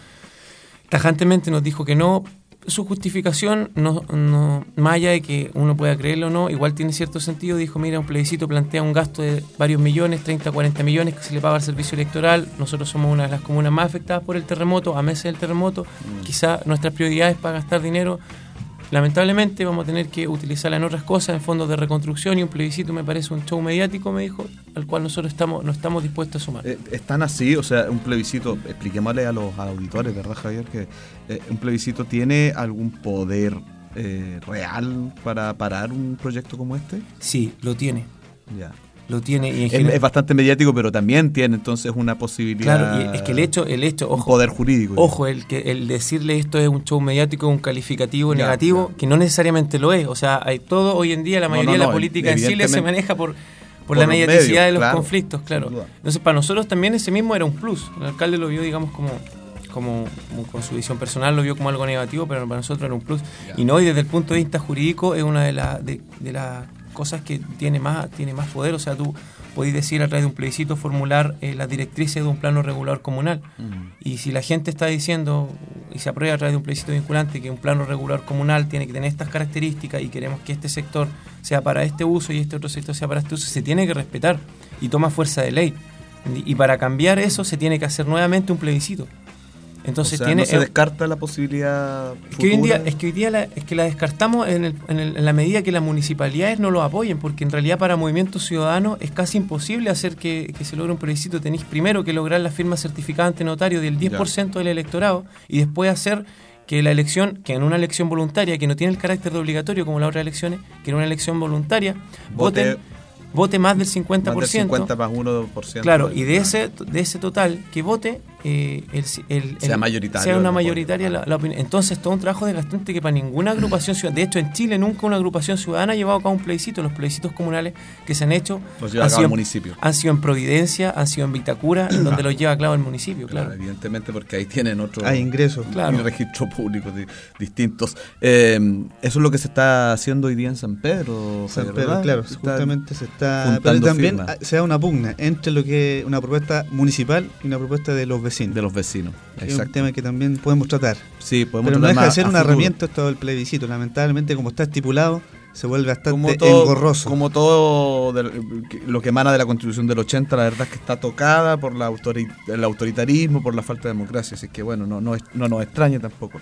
Speaker 11: tajantemente nos dijo que no. Su justificación, no, no, más allá de que uno pueda creerlo o no, igual tiene cierto sentido. Dijo, mira, un plebiscito plantea un gasto de varios millones, treinta, cuarenta millones que se le paga al servicio electoral. Nosotros somos una de las comunas más afectadas por el terremoto, a meses del terremoto.
Speaker 6: Mm.
Speaker 11: Quizá nuestras prioridades para gastar dinero, lamentablemente vamos a tener que utilizarla en otras cosas, en fondos de reconstrucción, y un plebiscito me parece un show mediático, me dijo, al cual nosotros estamos no estamos dispuestos a sumar.
Speaker 6: Eh, ¿Están así? O sea, un plebiscito, expliquémosle a los auditores, ¿verdad, Javier? Que eh, un plebiscito tiene algún poder eh, real para parar un proyecto como este.
Speaker 11: Sí, lo tiene.
Speaker 6: Ya.
Speaker 11: Lo tiene y en
Speaker 6: Es,
Speaker 11: general,
Speaker 6: es bastante mediático, pero también tiene entonces una posibilidad.
Speaker 11: claro, y es que el hecho, el hecho,
Speaker 6: un
Speaker 11: ojo,
Speaker 6: poder jurídico.
Speaker 11: ojo, el que el decirle esto es un show mediático, un calificativo
Speaker 6: Ya,
Speaker 11: negativo,
Speaker 6: ya.
Speaker 11: que no necesariamente lo es. O sea, hay todo hoy en día, la
Speaker 6: No,
Speaker 11: mayoría
Speaker 6: no,
Speaker 11: de
Speaker 6: no,
Speaker 11: la política en Chile se
Speaker 6: evidentemente,
Speaker 11: maneja por por,
Speaker 6: por
Speaker 11: la
Speaker 6: los
Speaker 11: mediaticidad
Speaker 6: medios,
Speaker 11: de los
Speaker 6: claro,
Speaker 11: conflictos, claro.
Speaker 6: sin duda.
Speaker 11: Entonces, para nosotros también ese mismo era un plus. El alcalde lo vio, digamos, como como, como con su visión personal lo vio como algo negativo, pero para nosotros era un plus. Y no, y desde el punto de vista jurídico es una de las de, de las cosas que tiene más tiene más poder. O sea, tú podéis decir a través de un plebiscito, formular eh, las directrices de un plano regulador comunal.
Speaker 6: Mm.
Speaker 11: Y si la gente está diciendo y se aprueba a través de un plebiscito vinculante que un plano regulador comunal tiene que tener estas características y queremos que este sector sea para este uso y este otro sector sea para este uso, se tiene que respetar y toma fuerza de ley. Y para cambiar eso se tiene que hacer nuevamente un plebiscito. Entonces
Speaker 6: o sea,
Speaker 11: tiene
Speaker 6: no se
Speaker 11: eh,
Speaker 6: descarta la posibilidad
Speaker 11: es que hoy en día
Speaker 6: futura.
Speaker 11: es que hoy día la, es que la descartamos en, el, en, el, en la medida que las municipalidades no lo apoyen, porque en realidad para movimientos ciudadanos es casi imposible hacer que, que se logre un plebiscito. Tenéis primero que lograr la firma certificada ante notario del diez por ciento del electorado y después hacer que la elección, que en una elección voluntaria, que no tiene el carácter de obligatorio como las otras elecciones, que en una elección voluntaria
Speaker 6: Vote-
Speaker 11: voten vote más del cincuenta por ciento.
Speaker 6: Más del cincuenta más uno por ciento.
Speaker 11: Claro, y de ese de ese total que vote, eh, el, el-
Speaker 6: Sea
Speaker 11: el-
Speaker 6: mayoritario
Speaker 11: sea
Speaker 6: el
Speaker 11: una
Speaker 6: apoyo.
Speaker 11: mayoritaria la, la opinión. Entonces, todo un trabajo desgastante que para ninguna agrupación ciudadana, de hecho en Chile nunca una agrupación ciudadana ha llevado a cabo un plebiscito. Los plebiscitos comunales que se han hecho
Speaker 6: Los lleva a
Speaker 11: han,
Speaker 6: cabo
Speaker 11: sido,
Speaker 6: el municipio.
Speaker 11: han sido en Providencia, han sido en Vitacura, en donde los lleva a cabo el municipio,
Speaker 6: Claro,
Speaker 11: claro.
Speaker 6: evidentemente porque ahí tienen otro
Speaker 5: Hay ingresos.
Speaker 11: Claro.
Speaker 6: y registros públicos di- distintos. Eh, eso es lo que se está haciendo hoy día en San Pedro.
Speaker 5: San
Speaker 6: Javier,
Speaker 5: Pedro,
Speaker 6: ¿verdad?
Speaker 5: claro,
Speaker 6: Se está
Speaker 5: justamente se está...
Speaker 6: juntando
Speaker 5: Pero también
Speaker 6: firmas.
Speaker 5: ah, se da una pugna entre lo que una propuesta municipal y una propuesta de los vecinos.
Speaker 6: de los vecinos.
Speaker 5: Que es un
Speaker 6: Exacto.
Speaker 5: tema que también podemos tratar.
Speaker 6: Sí, podemos
Speaker 5: Pero no
Speaker 6: tratar
Speaker 5: deja de
Speaker 6: más
Speaker 5: ser
Speaker 6: a
Speaker 5: una
Speaker 6: futuro.
Speaker 5: herramienta esto del plebiscito. Lamentablemente, como está estipulado, se vuelve bastante
Speaker 6: Como todo,
Speaker 5: engorroso.
Speaker 6: como todo del- que- lo que emana de la Constitución del ochenta, la verdad es que está tocada por la autori- el autoritarismo, por la falta de democracia, así que bueno, no, no, es- no nos extraña tampoco.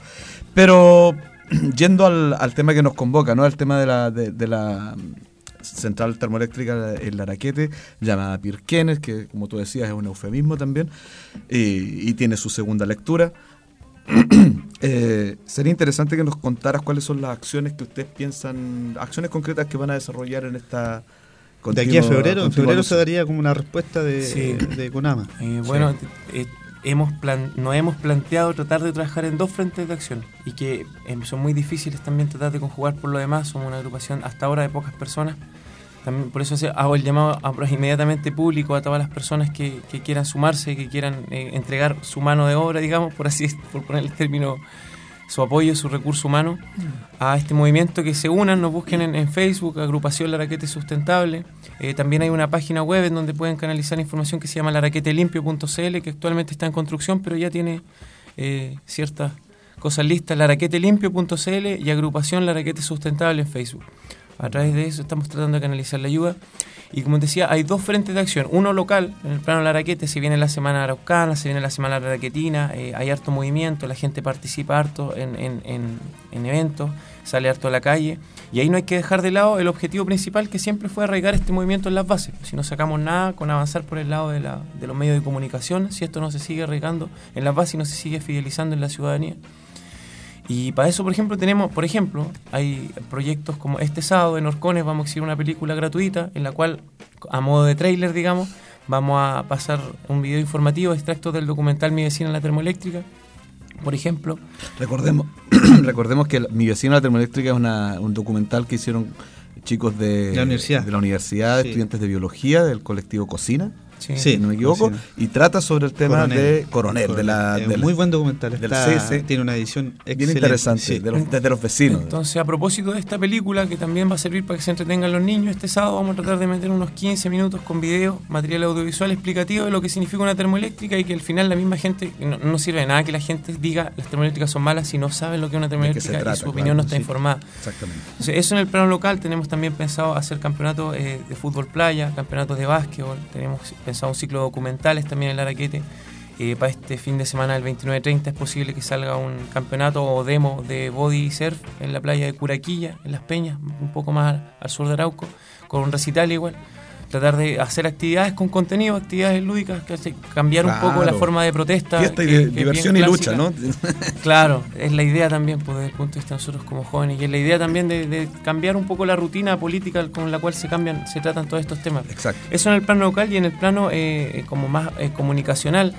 Speaker 6: Pero yendo al, al tema que nos convoca, ¿no? Al tema de la, de, de la central termoeléctrica en Laraquete, llamada Pirquenes, que como tú decías es un eufemismo también, y, y tiene su segunda lectura. Eh, sería interesante que nos contaras cuáles son las acciones que ustedes piensan, acciones concretas que van a desarrollar en esta
Speaker 5: De aquí a
Speaker 6: continua-
Speaker 5: febrero, en
Speaker 6: continua
Speaker 5: febrero
Speaker 6: lucha.
Speaker 5: se daría como una respuesta de,
Speaker 11: Sí.
Speaker 5: de Conama.
Speaker 11: Eh, bueno, eh, hemos plan, nos hemos planteado tratar de trabajar en dos frentes de acción y que eh, son muy difíciles también tratar de conjugar por lo demás. Somos una agrupación hasta ahora de pocas personas También por eso hago el llamado a, inmediatamente público a todas las personas que, que quieran sumarse, que quieran eh, entregar su mano de obra, digamos, por así por poner el término, su apoyo, su recurso humano a este movimiento, que se unan, nos busquen en, en Facebook, Agrupación Laraquete Sustentable. Eh, también hay una página web en donde pueden canalizar información que se llama laraquetelimpio punto c l, que actualmente está en construcción, pero ya tiene eh, ciertas cosas listas, laraquetelimpio punto c l y Agrupación Laraquete Sustentable en Facebook. A través de eso estamos tratando de canalizar la ayuda. Y como te decía, hay dos frentes de acción. Uno local, en el plano Laraquete, se viene la semana araucana, se viene la semana laraquetina, eh, hay harto movimiento, la gente participa harto en, en, en, en eventos, sale harto a la calle. Y ahí no hay que dejar de lado el objetivo principal, que siempre fue arraigar este movimiento en las bases. Si no sacamos nada con avanzar por el lado de, la, de los medios de comunicación, si esto no se sigue arraigando en las bases y no se sigue fidelizando en la ciudadanía. Y para eso, por ejemplo, tenemos, por ejemplo, hay proyectos como este sábado en Orcones vamos a exhibir una película gratuita en la cual, a modo de tráiler, digamos, vamos a pasar un video informativo, extractos del documental Mi vecina en la termoeléctrica, por ejemplo.
Speaker 6: Recordemos, recordemos que Mi vecina en la termoeléctrica es una, un documental que hicieron chicos de la universidad, de la universidad sí. estudiantes de biología del colectivo Cocina. Sí, sí, no me equivoco, Cocina. Y trata sobre el tema Coronel. de Coronel, Coronel. de la,
Speaker 5: es
Speaker 6: de
Speaker 5: muy
Speaker 6: la,
Speaker 5: buen documental, está,
Speaker 6: del, sí, sí.
Speaker 5: tiene una edición excelente,
Speaker 6: bien interesante,
Speaker 5: sí.
Speaker 6: de los, desde los vecinos.
Speaker 11: Entonces, a propósito de esta película, que también va a servir para que se entretengan los niños, este sábado vamos a tratar de meter unos quince minutos con video, material audiovisual explicativo de lo que significa una termoeléctrica, y que al final la misma gente, no, no sirve de nada que la gente diga las termoeléctricas son malas si no saben lo que es una termoeléctrica trata, y su opinión claro, no está sí. informada.
Speaker 6: Exactamente.
Speaker 11: Entonces, eso en el plano local. Tenemos también pensado hacer campeonatos eh, de fútbol playa, campeonatos de básquetbol, tenemos pensado un ciclo documental también en Laraquete. Eh, para este fin de semana del veintinueve treinta es posible que salga un campeonato o demo de body surf en la playa de Curaquilla, en Las Peñas, un poco más al sur de Arauco, con un recital igual. Tratar de hacer actividades con contenido, actividades lúdicas, que hace cambiar claro. un poco la forma de protesta.
Speaker 6: Fiesta y
Speaker 11: que,
Speaker 6: diversión y lucha, ¿no?
Speaker 11: Claro, es la idea también, pues, desde el punto de vista de nosotros como jóvenes, y es la idea también de, de cambiar un poco la rutina política con la cual se cambian, se tratan todos estos temas.
Speaker 6: Exacto.
Speaker 11: Eso en el plano local, y en el plano eh, como más eh, comunicacional,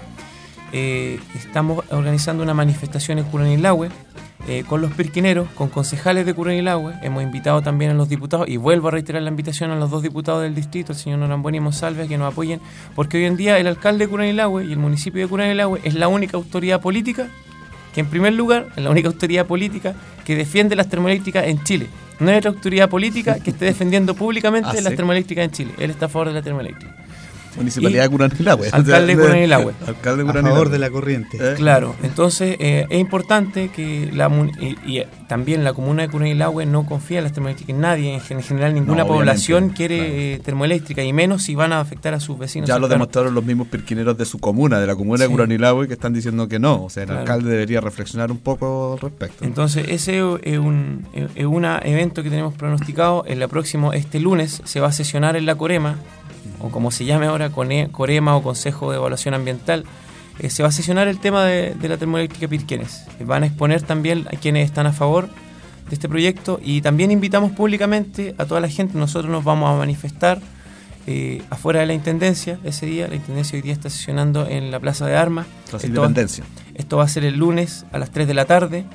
Speaker 11: eh, estamos organizando una manifestación en Curanilahue, Eh, con los pirquineros, con concejales de Curanilahue. Hemos invitado también a los diputados, y vuelvo a reiterar la invitación a los dos diputados del distrito, el señor Norambuena y Monsalve, a que nos apoyen, porque hoy en día el alcalde de Curanilahue y el municipio de Curanilahue es la única autoridad política que, en primer lugar, es la única autoridad política que defiende las termoeléctricas en Chile. No hay otra autoridad política que esté defendiendo públicamente ah, las ¿sí? termoeléctricas en Chile. Él está a favor de la termoeléctrica.
Speaker 6: Municipalidad de Curanilahue.
Speaker 11: Alcalde de Curanilahue.
Speaker 6: Alcalde de
Speaker 5: Curanilahue. A favor de la corriente.
Speaker 6: ¿Eh?
Speaker 11: Claro, entonces eh, es importante que la y, y también la comuna de Curanilahue no confía en las termoeléctricas. Nadie, en general, ninguna no, población quiere claro. eh, termoeléctrica, y menos si van a afectar a sus vecinos.
Speaker 6: Ya
Speaker 11: cercanos.
Speaker 6: Lo demostraron los mismos pirquineros de su comuna, de la comuna sí. de Curanilahue, que están diciendo que no. O sea, el claro. alcalde debería reflexionar un poco al respecto.
Speaker 11: Entonces, ese es un es un evento que tenemos pronosticado. En la próxima, este lunes, se va a sesionar en la Corema, o como se llame ahora, Corema o Consejo de Evaluación Ambiental. Eh, se va a sesionar el tema de, de la termoeléctrica Pirquenes. Eh, van a exponer también a quienes están a favor de este proyecto, y también invitamos públicamente a toda la gente. Nosotros nos vamos a manifestar eh, afuera de la Intendencia ese día. La Intendencia hoy día está sesionando en la Plaza de Armas.
Speaker 6: Plaza Independencia.
Speaker 11: Esto va a ser el lunes a las tres de la tarde.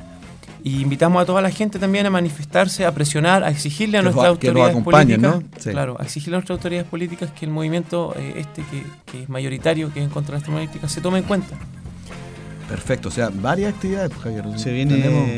Speaker 11: Y invitamos a toda la gente también a manifestarse, a presionar, a exigirle a que nuestras autoridades políticas, ¿no? Sí. Claro, a exigirle a nuestras autoridades políticas que el movimiento eh, este que, que es mayoritario, que es en contra de las termoeléctricas, se tome en cuenta.
Speaker 6: Perfecto, o sea, varias actividades, pues, Javier.
Speaker 5: Se viene.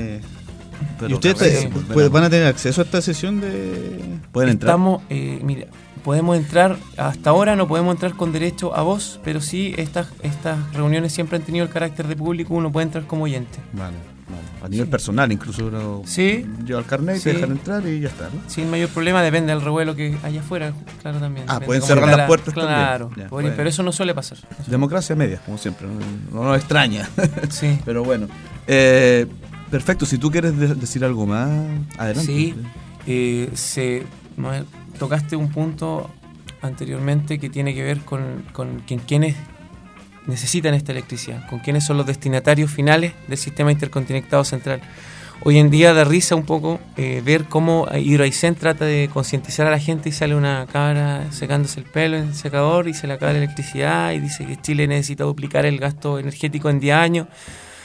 Speaker 5: Tenemos, ¿y ustedes sí, pues, van a tener acceso a esta sesión de?
Speaker 6: ¿Pueden entrar?
Speaker 11: Estamos, eh, mira, podemos entrar, hasta ahora no podemos entrar con derecho a voz, pero sí estas estas reuniones siempre han tenido el carácter de público, uno puede entrar como oyente.
Speaker 6: Vale. A nivel sí. personal, incluso uno
Speaker 11: sí.
Speaker 6: lleva el carnet y
Speaker 11: sí.
Speaker 6: te dejan entrar y ya está, ¿no?
Speaker 11: Sin mayor problema, depende del revuelo que haya afuera, claro, también.
Speaker 6: Ah, pueden cerrar las puertas
Speaker 11: claro,
Speaker 6: también.
Speaker 11: Claro, bueno. Pero eso no suele pasar.
Speaker 6: Democracia media, como siempre, no, no nos extraña.
Speaker 11: Sí.
Speaker 6: Pero bueno, eh, perfecto, si tú quieres de- decir algo más, adelante.
Speaker 11: Sí, eh, se, tocaste un punto anteriormente que tiene que ver con, con quien, quienes necesitan esta electricidad, con quienes son los destinatarios finales del sistema interconectado central. Hoy en día da risa un poco eh, ver cómo Hidroaicén trata de concientizar a la gente y sale una cabra secándose el pelo en el secador y se le acaba la electricidad y dice que Chile necesita duplicar el gasto energético en diez años.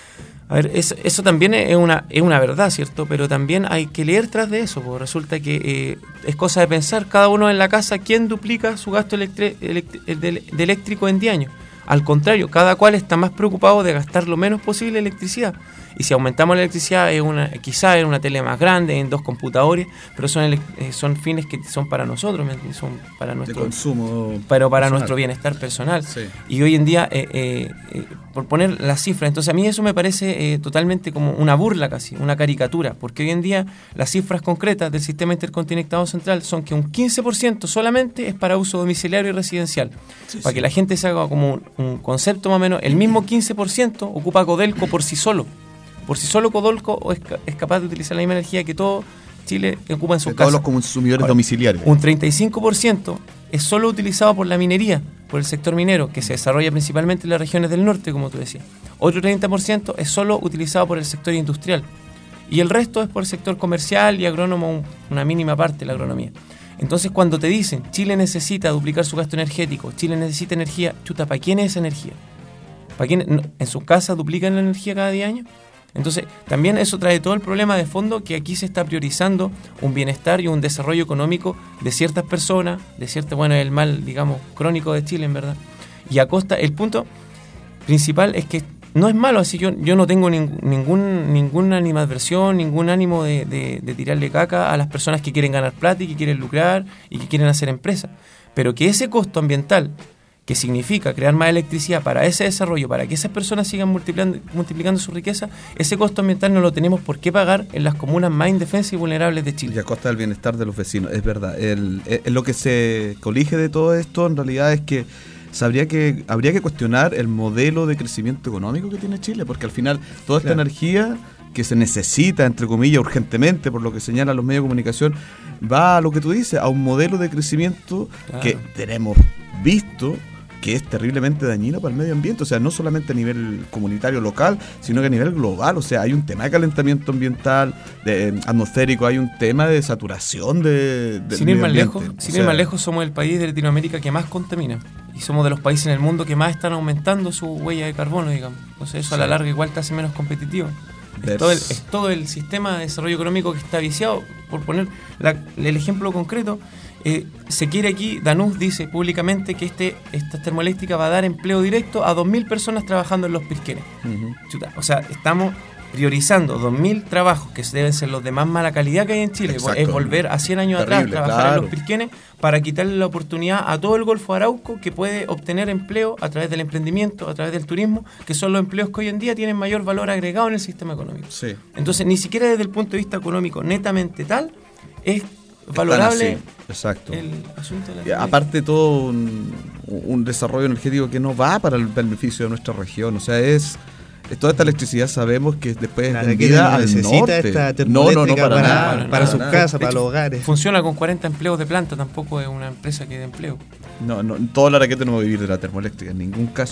Speaker 11: A ver, eso, eso también es una, es una verdad, ¿cierto? Pero también hay que leer tras de eso, porque resulta que eh, es cosa de pensar cada uno en la casa quién duplica su gasto electri- electri- de, de eléctrico en diez años. Al contrario, cada cual está más preocupado de gastar lo menos posible electricidad. Y si aumentamos la electricidad, es una, quizá en una tele más grande, en dos computadores, pero son ele- son fines que son para nosotros, son para nuestro
Speaker 6: de consumo,
Speaker 11: pero para
Speaker 6: personal.
Speaker 11: nuestro bienestar personal.
Speaker 6: Sí.
Speaker 11: Y hoy en día, eh, eh, eh, por poner las cifras, entonces a mí eso me parece eh, totalmente como una burla casi, una caricatura, porque hoy en día las cifras concretas del sistema interconectado central son que un quince por ciento solamente es para uso domiciliario y residencial. Sí, para sí. que la gente se haga como un, un concepto más o menos, el mismo quince por ciento ocupa Codelco por sí solo. Por sí solo Codelco es, es capaz de utilizar la misma energía que todo Chile ocupa en sus casas.
Speaker 6: Todos los consumidores Ahora, domiciliarios.
Speaker 11: Un treinta y cinco por ciento es solo utilizado por la minería, por el sector minero, que se desarrolla principalmente en las regiones del norte, como tú decías. Otro treinta por ciento es solo utilizado por el sector industrial. Y el resto es por el sector comercial y agrónomo, una mínima parte de la agronomía. Entonces, cuando te dicen Chile necesita duplicar su gasto energético, Chile necesita energía, chuta, ¿para quién es esa energía? ¿Para quién? No, ¿en sus casas duplican la energía cada diez años? Entonces, también eso trae todo el problema de fondo que aquí se está priorizando un bienestar y un desarrollo económico de ciertas personas, de cierta, bueno, el mal, digamos, crónico de Chile, en verdad. Y a costa, el punto principal es que no es malo, así yo, yo no tengo ning, ningún, ninguna animadversión, ningún ánimo de, de, de tirarle caca a las personas que quieren ganar plata y que quieren lucrar y que quieren hacer empresas. Pero que ese costo ambiental, que significa crear más electricidad para ese desarrollo, para que esas personas sigan multiplicando, multiplicando su riqueza, ese costo ambiental no lo tenemos por qué pagar en las comunas más indefensas y vulnerables de Chile.
Speaker 6: Y a costa del bienestar de los vecinos, es verdad. El, el, lo que se colige de todo esto en realidad es que sabría que habría que cuestionar el modelo de crecimiento económico que tiene Chile, porque al final toda esta claro. energía que se necesita, entre comillas, urgentemente, por lo que señalan los medios de comunicación, va a lo que tú dices, a un modelo de crecimiento claro. que tenemos visto que es terriblemente dañino para el medio ambiente, o sea, no solamente a nivel comunitario local, sino que a nivel global. O sea, hay un tema de calentamiento ambiental, de, eh, atmosférico, hay un tema de saturación de, del
Speaker 11: sin ir
Speaker 6: medio
Speaker 11: más
Speaker 6: ambiente.
Speaker 11: lejos, sin
Speaker 6: o sea,
Speaker 11: ir más lejos, somos el país de Latinoamérica que más contamina y somos de los países en el mundo que más están aumentando su huella de carbono, digamos. Entonces eso sí. a la larga igual te hace menos competitivo. Es todo, el, es todo el sistema de desarrollo económico que está viciado. Por poner la, el ejemplo concreto, eh, se quiere aquí, Danús dice públicamente que este esta termoeléctrica va a dar empleo directo a dos mil personas trabajando en los Pirquenes. Uh-huh. Chuta, o sea, estamos priorizando dos mil trabajos que deben ser los de más mala calidad que hay en Chile. Exacto. Es volver a cien años Terrible, atrás, trabajar claro. en los Pirquenes para quitarle la oportunidad a todo el Golfo Arauco que puede obtener empleo a través del emprendimiento, a través del turismo, que son los empleos que hoy en día tienen mayor valor agregado en el sistema económico.
Speaker 6: Sí.
Speaker 11: Entonces, ni siquiera desde el punto de vista económico netamente tal, es valorable
Speaker 6: Exacto.
Speaker 11: el asunto de la
Speaker 6: y aparte todo un, un desarrollo energético que no va para el beneficio de nuestra región, o sea, es... Toda esta electricidad sabemos que después es vendida al
Speaker 5: necesita
Speaker 6: norte.
Speaker 5: Esta
Speaker 6: no, no, no, para,
Speaker 5: para
Speaker 6: nada.
Speaker 5: Para,
Speaker 6: para
Speaker 5: sus
Speaker 6: nada.
Speaker 5: casas, para los hogares.
Speaker 11: Funciona con cuarenta empleos de planta, tampoco es una empresa que dé empleo.
Speaker 6: No, no, todo el Araquete no va a vivir de la termoeléctrica, en ningún caso.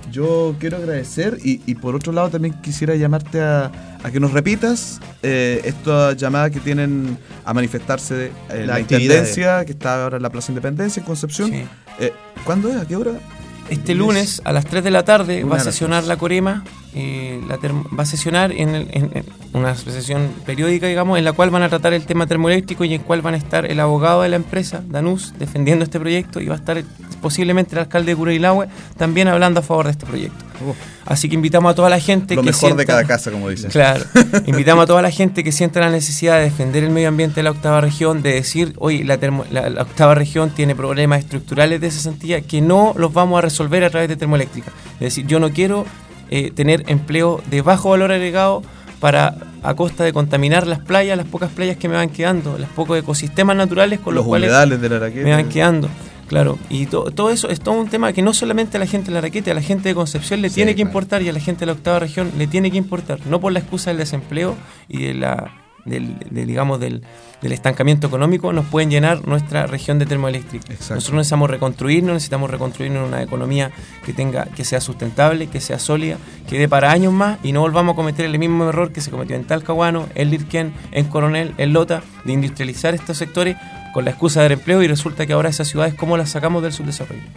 Speaker 6: Yo quiero agradecer y, y por otro lado también quisiera llamarte a, a que nos repitas eh, esta llamada que tienen a manifestarse de eh, la, la Intendencia, que está ahora en la Plaza Independencia, en Concepción. Sí. Eh, ¿Cuándo es? ¿A qué hora?
Speaker 11: Este lunes a las tres de la tarde va a sesionar la Corema, eh, la term- va a sesionar en, el, en, en una sesión periódica, digamos, en la cual van a tratar el tema termoeléctrico y en el cual van a estar el abogado de la empresa, Danús, defendiendo este proyecto, y va a estar posiblemente el alcalde de Curanilahue también hablando a favor de este proyecto. Uh, Así que invitamos a toda la gente
Speaker 6: lo
Speaker 11: que
Speaker 6: mejor
Speaker 11: sienta,
Speaker 6: de cada casa, como dicen.
Speaker 11: Claro, invitamos a toda la gente que sienta la necesidad de defender el medio ambiente de la octava región, de decir, oye, la, termo, la, la octava región tiene problemas estructurales de esa sentilla que no los vamos a resolver a través de termoeléctrica. Es decir, yo no quiero eh, tener empleo de bajo valor agregado para a costa de contaminar las playas, las pocas playas que me van quedando, los pocos ecosistemas naturales con los, los cuales
Speaker 6: de la Araquete.
Speaker 11: me van quedando. Claro, y to, todo eso es todo un tema que no solamente a la gente de la Araquete, a la gente de Concepción le sí, tiene que claro. importar, y a la gente de la octava región le tiene que importar, no por la excusa del desempleo y de la del, de, digamos del, del estancamiento económico nos pueden llenar nuestra región de termoeléctrica. Exacto. Nosotros necesitamos reconstruirnos, necesitamos reconstruirnos en una economía que tenga, que sea sustentable, que sea sólida, que dé para años más, y no volvamos a cometer el mismo error que se cometió en Talcahuano, en Lirquén, en Coronel, en Lota, de industrializar estos sectores con la excusa de dar empleo, y resulta que ahora esas ciudades, ¿cómo las sacamos del subdesarrollo?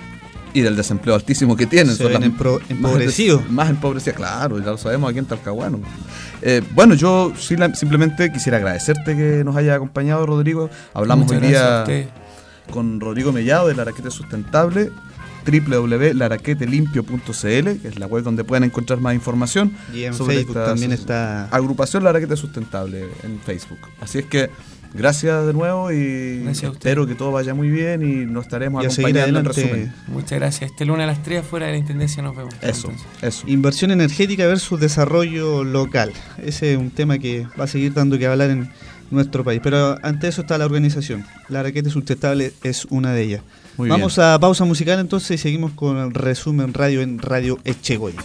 Speaker 6: Y del desempleo altísimo que tienen.
Speaker 5: Se
Speaker 6: son
Speaker 5: ven
Speaker 6: las
Speaker 5: empro- empobrecidos.
Speaker 6: Más, más empobrecidas, claro, ya lo sabemos aquí en Talcahuano. Eh, bueno, yo sí, la, simplemente quisiera agradecerte que nos haya acompañado, Rodrigo. Hablamos
Speaker 11: Muchas
Speaker 6: hoy
Speaker 11: gracias a
Speaker 6: día
Speaker 11: usted.
Speaker 6: con Rodrigo Mellado de La Araquete Sustentable, doble u doble u doble u punto la araquete limpio punto c l, que es la web donde pueden encontrar más información.
Speaker 5: Y en
Speaker 6: sobre
Speaker 5: Facebook
Speaker 6: esta
Speaker 5: también
Speaker 6: aso-
Speaker 5: está.
Speaker 6: Agrupación La Araquete Sustentable en Facebook. Así es que gracias de nuevo y
Speaker 11: Gracias a usted.
Speaker 6: espero que todo vaya muy bien y nos estaremos
Speaker 5: Y a seguir
Speaker 6: acompañando en
Speaker 5: adelante.
Speaker 6: resumen.
Speaker 11: Muchas gracias. Este lunes a las tres fuera de la Intendencia nos vemos.
Speaker 6: Eso,
Speaker 11: Entonces.
Speaker 6: eso.
Speaker 5: Inversión energética versus desarrollo local. Ese es un tema que va a seguir dando que hablar en nuestro país. Pero ante eso está la organización. La Araquete Sustentable es una de ellas.
Speaker 6: Muy
Speaker 5: Vamos
Speaker 6: bien.
Speaker 5: a pausa musical entonces y seguimos con el resumen radio en Radio Echegoyen.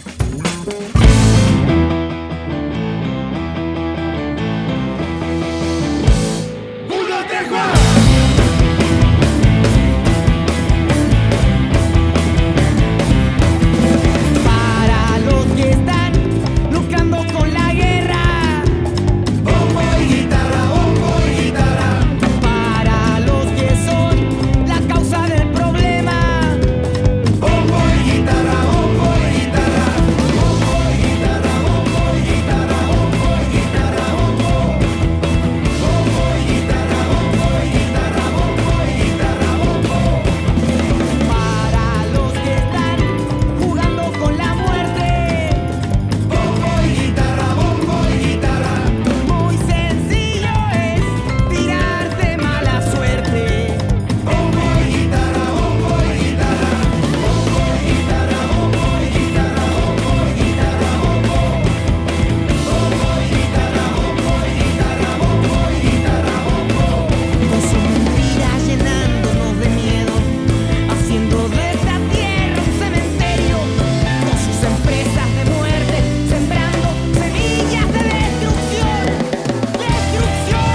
Speaker 12: Para los que están luchando con la guerra, bombo y guitarra, bombo y guitarra. Para los que son la causa del problema, bombo y guitarra, bombo y guitarra. Bombo y guitarra, bombo y guitarra, bombo y guitarra, bombo. Bombo y guitarra, bombo y guitarra, bombo y guitarra, bombo. Para los que están jugando con la muerte, bombo y guitarra, bombo y guitarra. Muy sencillo es tirarte mala suerte, bombo y guitarra, bombo y guitarra. Bombo y guitarra, bombo y guitarra, bombo y guitarra, bombo. Bombo y guitarra, bombo y guitarra, bombo y guitarra, bombo. Con sus mentiras llenándonos de miedo, haciendo de esta tierra un cementerio, con sus empresas de muerte, sembrando semillas de destrucción, destrucción.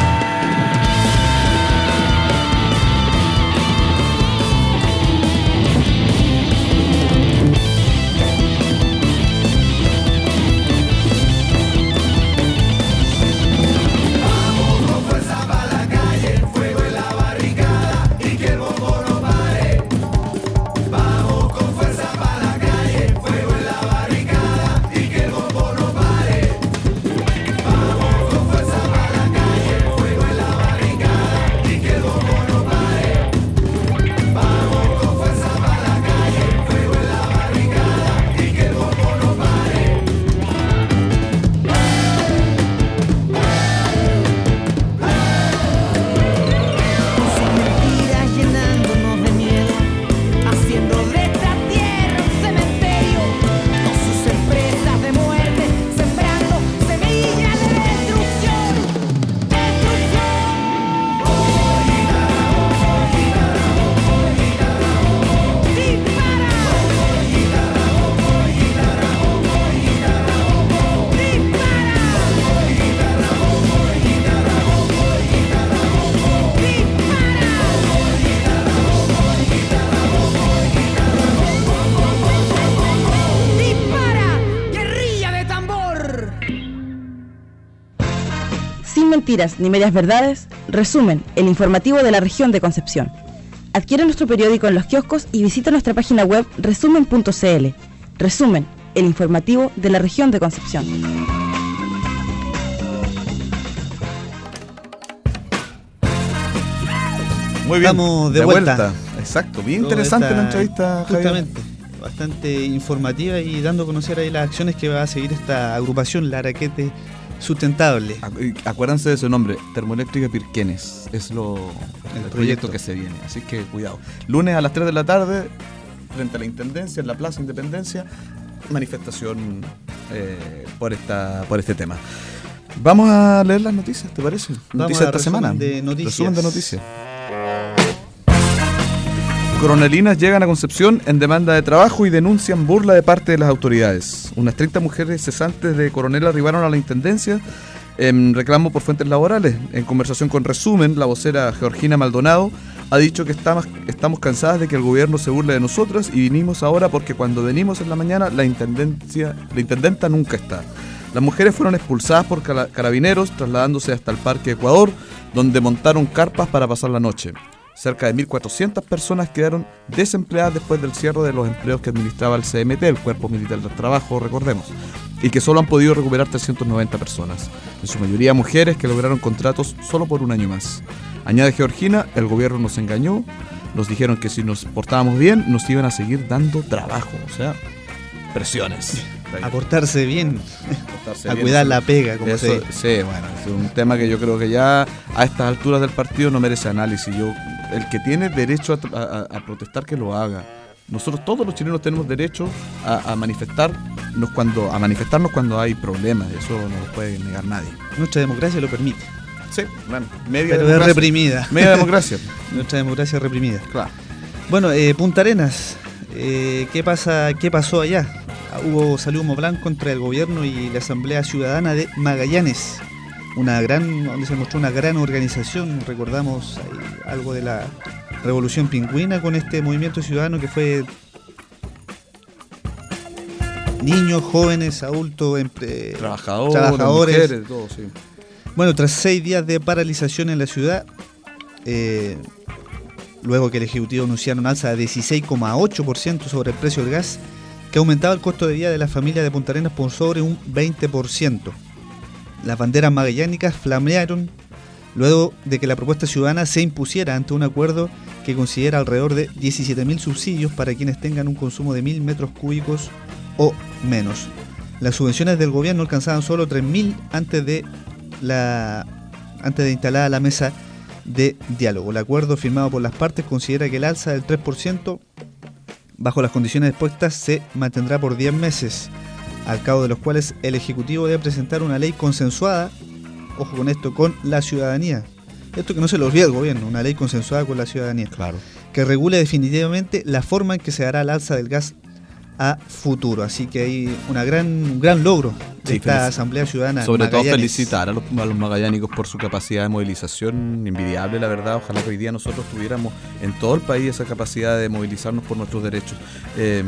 Speaker 12: Vamos con fuerza para la calle, fuego en la barricada y que el bombo no pare. Vamos con fuerza para la calle, fuego en la barricada y que el bombo no pare. Vamos con fuerza para la calle, fuego en la barricada y que el bombo no pare. Vamos con fuerza para la calle, fuego en la barricada y que el bombo no pare. Con sus mentiras llenándonos de miedo, haciendo de esta tierra un cementerio, con sus empresas de muerte, sembrando semillas de destrucción, destrucción. Bombo y guitarra, bombo y guitarra, bombo y guitarra, bombo. Dispara. Bombo y guitarra, bombo y guitarra, bombo y guitarra, bombo. Dispara. Bombo y guitarra, bombo y guitarra, bombo y guitarra, bombo. Dispara. Bombo y guitarra, bombo y guitarra, bombo y guitarra, bombo. Dispara, guerrilla de tambor.
Speaker 2: Sin mentiras ni medias verdades, resumen, el informativo de la región de Concepción. Adquiere nuestro periódico en los kioscos y visita nuestra página web resumen punto c l. Resumen, el informativo de la región de Concepción.
Speaker 6: Muy bien.
Speaker 5: Estamos de vuelta.
Speaker 6: Exacto, bien
Speaker 5: Toda
Speaker 6: interesante
Speaker 5: esta-
Speaker 6: la entrevista, Javier.
Speaker 5: Justamente, bastante informativa y dando a conocer ahí las acciones que va a seguir esta agrupación La Araquete Sustentable.
Speaker 6: Acu- y Acuérdense de su nombre, Termoeléctrica Pirquenes. Es lo, el, proyecto.
Speaker 5: proyecto
Speaker 6: que se viene. Así que cuidado. Lunes a las tres de la tarde, frente a la Intendencia, en la Plaza Independencia, manifestación eh, por, esta, por este tema. Vamos a leer las noticias, ¿te parece? Noticias de esta
Speaker 5: resumen
Speaker 6: semana.
Speaker 5: de noticias.
Speaker 6: Resumen de noticias. Coronelinas llegan a Concepción en demanda de trabajo y denuncian burla de parte de las autoridades. Unas treinta mujeres cesantes de Coronel arribaron a la Intendencia en reclamo por fuentes laborales. En conversación con Resumen, la vocera Georgina Maldonado ha dicho que estamos, estamos cansadas de que el gobierno se burle de nosotras y vinimos ahora porque cuando venimos en la mañana la intendencia, la intendenta nunca está. Las mujeres fueron expulsadas por carabineros trasladándose hasta el Parque Ecuador, donde montaron carpas para pasar la noche. Cerca de mil cuatrocientas personas quedaron desempleadas después del cierre de los empleos que administraba el C M T, el Cuerpo Militar del Trabajo, recordemos, y que solo han podido recuperar trescientas noventa personas, en su mayoría mujeres que lograron contratos solo por un año más. Añade Georgina, el gobierno nos engañó, nos dijeron que si nos portábamos bien nos iban a seguir dando trabajo, o sea, presiones.
Speaker 5: A portarse bien,
Speaker 6: portarse
Speaker 5: a
Speaker 6: bien,
Speaker 5: cuidar
Speaker 6: eso,
Speaker 5: la pega, como
Speaker 6: eso,
Speaker 5: se dice.
Speaker 6: Sí, bueno, es un tema que yo creo que ya a estas alturas del partido no merece análisis. Yo, el que tiene derecho a, a, a protestar, que lo haga. Nosotros todos los chilenos tenemos derecho a, a manifestarnos cuando a manifestarnos cuando hay problemas, eso no lo puede negar nadie.
Speaker 5: Nuestra democracia lo permite.
Speaker 6: Sí, bueno, media
Speaker 5: pero
Speaker 6: democracia.
Speaker 5: es reprimida.
Speaker 6: Media democracia.
Speaker 5: Nuestra democracia es reprimida.
Speaker 6: Claro.
Speaker 5: Bueno, eh, Punta Arenas, eh, ¿qué pasa? ¿Qué pasó allá? Hubo salió humo blanco contra el gobierno y la Asamblea Ciudadana de Magallanes, una gran, donde se mostró una gran organización. Recordamos ahí algo de la Revolución Pingüina con este movimiento ciudadano que fue niños, jóvenes, adultos, empre...
Speaker 6: trabajadores,
Speaker 5: trabajadores.
Speaker 6: Mujeres, todo, sí.
Speaker 5: Bueno, tras seis días de paralización en la ciudad, eh, luego que el Ejecutivo anunciara un alza de dieciséis coma ocho por ciento sobre el precio del gas, que aumentaba el costo de vida de las familias de Punta Arenas por sobre un veinte por ciento. Las banderas magallánicas flamearon luego de que la propuesta ciudadana se impusiera ante un acuerdo que considera alrededor de diecisiete mil subsidios para quienes tengan un consumo de mil metros cúbicos o menos. Las subvenciones del gobierno alcanzaban solo tres mil antes de la antes de instalar la mesa de diálogo. El acuerdo firmado por las partes considera que el alza del tres por ciento bajo las condiciones expuestas se mantendrá por diez meses, al cabo de los cuales el Ejecutivo debe presentar una ley consensuada, ojo con esto, con la ciudadanía. Esto que no se lo olvide al gobierno, una ley consensuada con la ciudadanía.
Speaker 6: Claro.
Speaker 5: Que regule definitivamente la forma en que se hará el alza del gas a futuro. Así que hay una gran, un gran logro de
Speaker 6: sí,
Speaker 5: esta
Speaker 6: feliz.
Speaker 5: Asamblea Ciudadana.
Speaker 6: Sobre
Speaker 5: Magallanes.
Speaker 6: todo felicitar a los, a los magallánicos por su capacidad de movilización envidiable, la verdad. Ojalá que hoy día nosotros tuviéramos en todo el país esa capacidad de movilizarnos por nuestros derechos. Eh,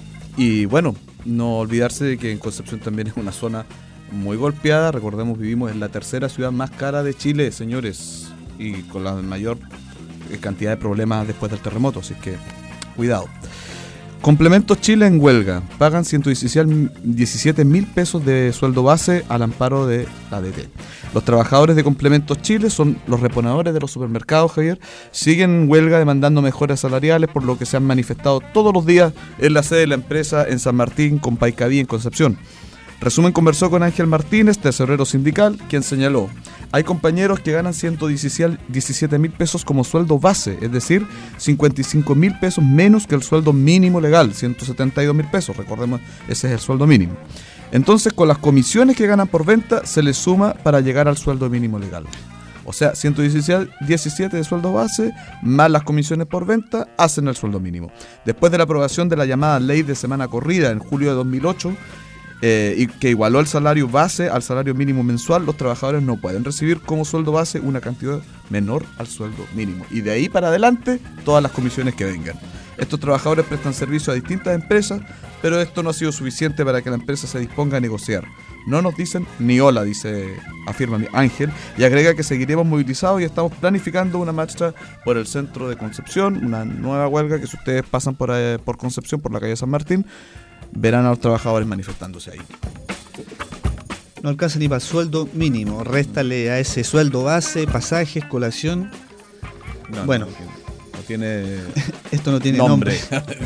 Speaker 6: y bueno, no olvidarse de que en Concepción también es una zona muy golpeada. Recordemos, vivimos en la tercera ciudad más cara de Chile, señores, y con la mayor cantidad de problemas después del terremoto, así que cuidado. Complementos Chile en huelga. Pagan ciento diecisiete mil pesos de sueldo base al amparo de la A D T. Los trabajadores de Complementos Chile son los reponedores de los supermercados, Javier. Siguen en huelga demandando mejoras salariales, por lo que se han manifestado todos los días en la sede de la empresa en San Martín, con Paicaví en Concepción. Resumen conversó con Ángel Martínez, tesorero sindical, quien señaló: hay compañeros que ganan ciento diecisiete mil pesos como sueldo base, es decir, cincuenta y cinco mil pesos menos que el sueldo mínimo legal, ciento setenta y dos mil pesos, recordemos, ese es el sueldo mínimo. Entonces, con las comisiones que ganan por venta, se les suma para llegar al sueldo mínimo legal. O sea, ciento diecisiete de sueldo base, más las comisiones por venta, hacen el sueldo mínimo. Después de la aprobación de la llamada Ley de Semana Corrida en julio de dos mil ocho, Eh, y que igualó el salario base al salario mínimo mensual, los trabajadores no pueden recibir como sueldo base una cantidad menor al sueldo mínimo. Y de ahí para adelante, todas las comisiones que vengan. Estos trabajadores prestan servicio a distintas empresas, pero esto no ha sido suficiente para que la empresa se disponga a negociar. No nos dicen ni hola, dice, afirma Ángel, y agrega que seguiremos movilizados y estamos planificando una marcha por el centro de Concepción, una nueva huelga que si ustedes pasan por, eh, por Concepción, por la calle San Martín, verán a los trabajadores manifestándose ahí.
Speaker 5: No alcanza ni para el sueldo mínimo. Réstale a ese sueldo base, pasajes, colación.
Speaker 6: No,
Speaker 5: bueno,
Speaker 6: no, no tiene.
Speaker 5: Esto no tiene nombre. nombre.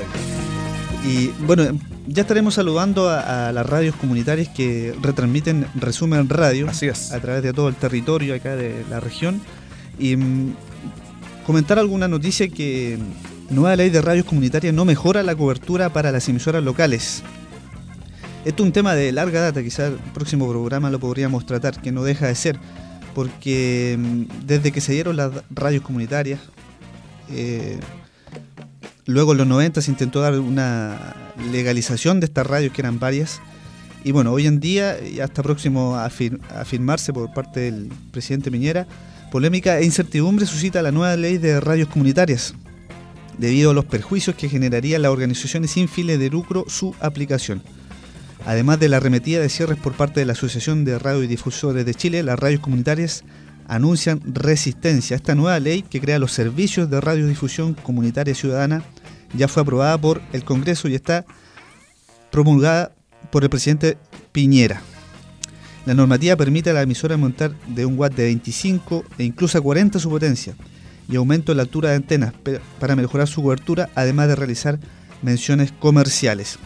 Speaker 5: Y bueno, ya estaremos saludando a, a las radios comunitarias que retransmiten Resumen Radio.
Speaker 6: Así es.
Speaker 5: A través de todo el territorio acá de la región. Y mm, comentar alguna noticia que nueva ley de radios comunitarias no mejora la cobertura para las emisoras locales. Esto es un tema de larga data, quizás el próximo programa lo podríamos tratar, que no deja de ser, porque desde que se dieron las radios comunitarias, eh, luego en los noventa se intentó dar una legalización de estas radios, que eran varias, y bueno, hoy en día ya está próximo a, fir- a firmarse por parte del presidente Piñera. Polémica e incertidumbre suscita la nueva ley de radios comunitarias, debido a los perjuicios que generaría a las organizaciones sin fines de lucro su aplicación. Además de la arremetida de cierres por parte de la Asociación de Radiodifusores de Chile, las radios comunitarias anuncian resistencia. Esta nueva ley que crea los servicios de radiodifusión comunitaria ciudadana ya fue aprobada por el Congreso y está promulgada por el presidente Piñera. La normativa permite a la emisora aumentar de un watt de veinticinco e incluso a cuarenta su potencia y aumento en la altura de antenas para mejorar su cobertura, además de realizar menciones comerciales.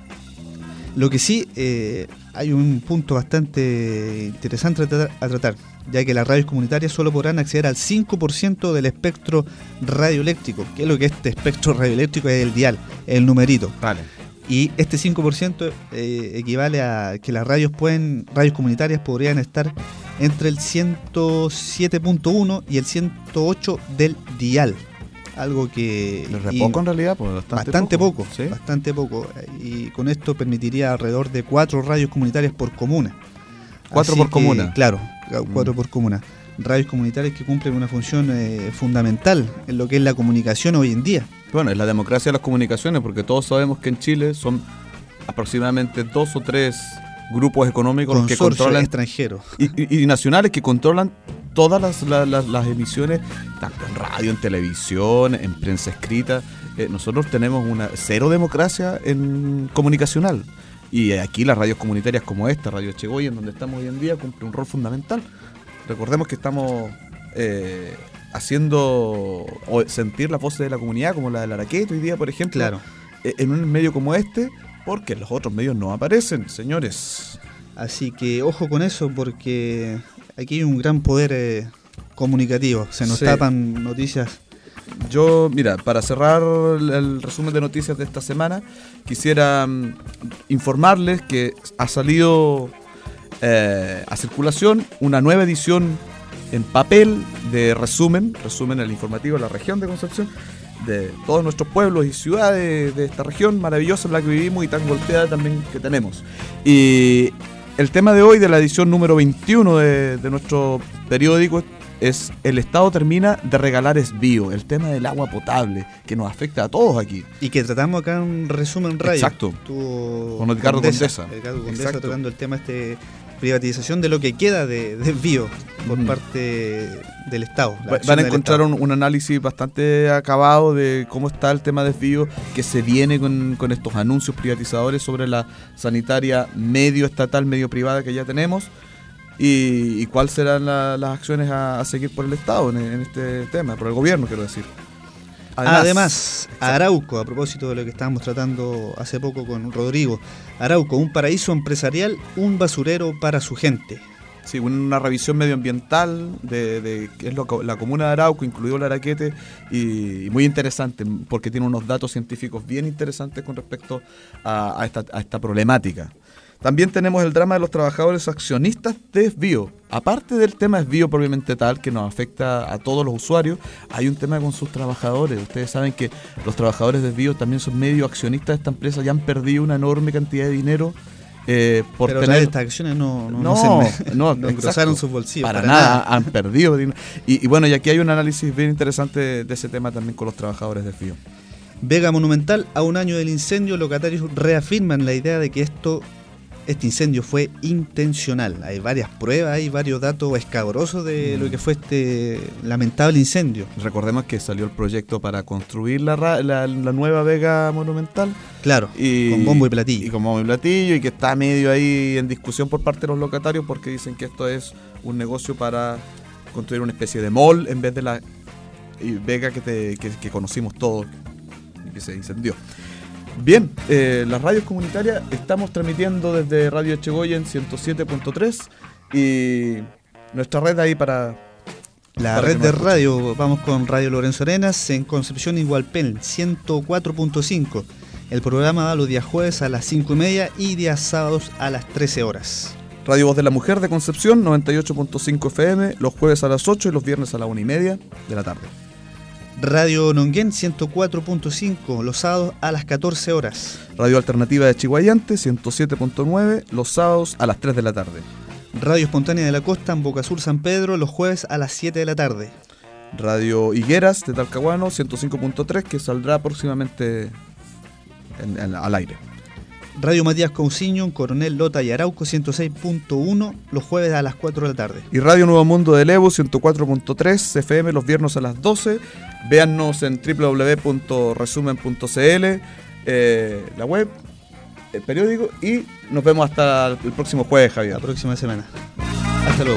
Speaker 5: Lo que sí, eh, hay un punto bastante interesante a tratar, a tratar, ya que las radios comunitarias solo podrán acceder al cinco por ciento del espectro radioeléctrico. ¿Qué es lo que es este espectro radioeléctrico? Es el dial, el numerito.
Speaker 6: Vale.
Speaker 5: Y este cinco por ciento eh, equivale a que las radios pueden, radios comunitarias podrían estar entre el ciento siete punto uno y el ciento ocho del dial. Algo que...
Speaker 6: ¿Es re poco en realidad? Pues bastante,
Speaker 5: bastante poco,
Speaker 6: poco ¿sí?
Speaker 5: bastante poco. Y con esto permitiría alrededor de cuatro radios comunitarias por comuna.
Speaker 6: ¿Cuatro
Speaker 5: Así
Speaker 6: por
Speaker 5: que,
Speaker 6: comuna?
Speaker 5: Claro, cuatro
Speaker 6: mm.
Speaker 5: por comuna. Radios comunitarias que cumplen una función eh, fundamental en lo que es la comunicación hoy en día.
Speaker 6: Bueno, es la democracia de las comunicaciones, porque todos sabemos que en Chile son aproximadamente dos o tres grupos económicos los que controlan
Speaker 5: extranjeros
Speaker 6: y, y, y nacionales que controlan todas las, las, las, las emisiones, tanto en radio, en televisión, en prensa escrita. Eh, nosotros tenemos una cero democracia en comunicacional. Y aquí las radios comunitarias como esta, Radio Echegoyen, donde estamos hoy en día, cumple un rol fundamental. Recordemos que estamos eh, haciendo o sentir las voces de la comunidad, como la del Araqueto hoy día, por ejemplo,
Speaker 5: claro.
Speaker 6: eh, en un medio como este, porque los otros medios no aparecen, señores.
Speaker 5: Así que ojo con eso, porque aquí hay un gran poder eh, comunicativo. Se nos sí. tapan noticias.
Speaker 6: Yo, mira, para cerrar el, el resumen de noticias de esta semana, quisiera um, informarles que ha salido eh, a circulación una nueva edición en papel de resumen, resumen el informativo de la región de Concepción, de todos nuestros pueblos y ciudades de esta región maravillosa en la que vivimos y tan golpeada también que tenemos. Y el tema de hoy, de la edición número veintiuno de, de nuestro periódico, es: el Estado termina de regalar esbío, el tema del agua potable, que nos afecta a todos aquí.
Speaker 5: Y que tratamos acá en Resumen Radio.
Speaker 6: Exacto.
Speaker 5: Tuvo
Speaker 6: con Ricardo Condesa.
Speaker 5: Ricardo Condesa tratando el tema este privatización de lo que queda de desvío por mm. parte del Estado.
Speaker 6: Van a encontrar un, un análisis bastante acabado de cómo está el tema de desvío que se viene con, con estos anuncios privatizadores sobre la sanitaria medio estatal, medio privada que ya tenemos. Y, y cuáles serán la, las acciones a, a seguir por el Estado en, en este tema, por el gobierno, quiero decir.
Speaker 5: Además, Además Arauco, a propósito de lo que estábamos tratando hace poco con Rodrigo, Arauco, un paraíso empresarial, un basurero para su gente.
Speaker 6: Sí, una revisión medioambiental de, de qué es lo, la comuna de Arauco, incluido el Araquete, y, y muy interesante, porque tiene unos datos científicos bien interesantes con respecto a, a, esta, a esta problemática. También tenemos el drama de los trabajadores accionistas de Esbío. Aparte del tema Esbío propiamente tal, que nos afecta a todos los usuarios, hay un tema con sus trabajadores. Ustedes saben que los trabajadores de Esbío también son medio accionistas de esta empresa y han perdido una enorme cantidad de dinero eh, por
Speaker 5: Pero
Speaker 6: tener...
Speaker 5: estas acciones no, no,
Speaker 6: no,
Speaker 5: no, se
Speaker 6: no,
Speaker 5: no engrosaron sus bolsillos.
Speaker 6: Para, para nada, nada, han perdido dinero. Y, y bueno, y aquí hay un análisis bien interesante de, de ese tema también con los trabajadores de Esbío.
Speaker 5: Vega Monumental, a un año del incendio, locatarios reafirman la idea de que esto... Este incendio fue intencional. Hay varias pruebas, hay varios datos escabrosos de mm. lo que fue este lamentable incendio.
Speaker 6: Recordemos que salió el proyecto para construir la, la, la nueva Vega Monumental.
Speaker 5: Claro,
Speaker 6: y,
Speaker 5: con bombo y platillo.
Speaker 6: Y con bombo y platillo, y que está medio ahí en discusión por parte de los locatarios porque dicen que esto es un negocio para construir una especie de mall en vez de la Vega que, te, que, que conocimos todos y que se incendió. Bien, eh, las radios comunitarias estamos transmitiendo desde Radio Echegoyen ciento siete punto tres y nuestra red ahí para...
Speaker 5: La para red de escuchen. Radio, vamos con Radio Lorenzo Arenas en Concepción Igualpén, ciento cuatro punto cinco. El programa va los días jueves a las cinco y media y días sábados a las trece horas.
Speaker 6: Radio Voz de la Mujer de Concepción, noventa y ocho punto cinco F M, los jueves a las ocho y los viernes a la una y media de la tarde.
Speaker 5: Radio Nonguén ciento cuatro punto cinco, los sábados a las catorce horas.
Speaker 6: Radio Alternativa de Chihuayante ciento siete punto nueve, los sábados a las tres de la tarde.
Speaker 5: Radio Espontánea de la Costa en Boca Sur San Pedro, los jueves a las siete de la tarde.
Speaker 6: Radio Higueras de Talcahuano ciento cinco punto tres, que saldrá próximamente en, en, al aire.
Speaker 5: Radio Matías Cousiño, Coronel, Lota y Arauco ciento seis punto uno los jueves a las cuatro de la tarde.
Speaker 6: Y Radio Nuevo Mundo de Levo ciento cuatro punto tres F M los viernes a las doce. Véannos en doble u doble u doble u punto resumen punto c l, eh, la web, el periódico, y nos vemos hasta el próximo jueves, Javier.
Speaker 5: La próxima semana. Hasta luego.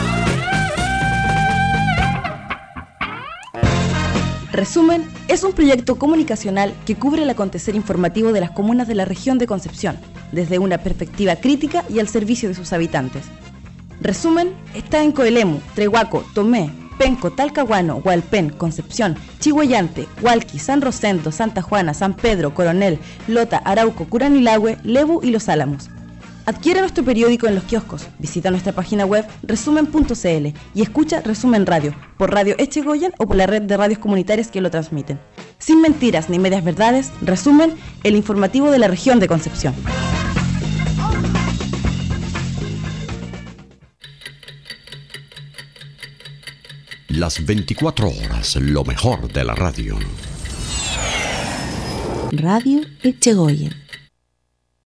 Speaker 2: Resumen es un proyecto comunicacional que cubre el acontecer informativo de las comunas de la región de Concepción, desde una perspectiva crítica y al servicio de sus habitantes. Resumen está en Coelemu, Trehuaco, Tomé, Penco, Talcahuano, Hualpén, Concepción, Chihuayante, Hualqui, San Rosendo, Santa Juana, San Pedro, Coronel, Lota, Arauco, Curanilahue, Lebu y Los Álamos. Adquiere nuestro periódico en los kioscos, visita nuestra página web resumen punto c l y escucha Resumen Radio por Radio Echegoyen o por la red de radios comunitarias que lo transmiten. Sin mentiras ni medias verdades, Resumen, el informativo de la región de Concepción.
Speaker 1: Las veinticuatro horas, lo mejor de la radio.
Speaker 13: Radio Echegoyen.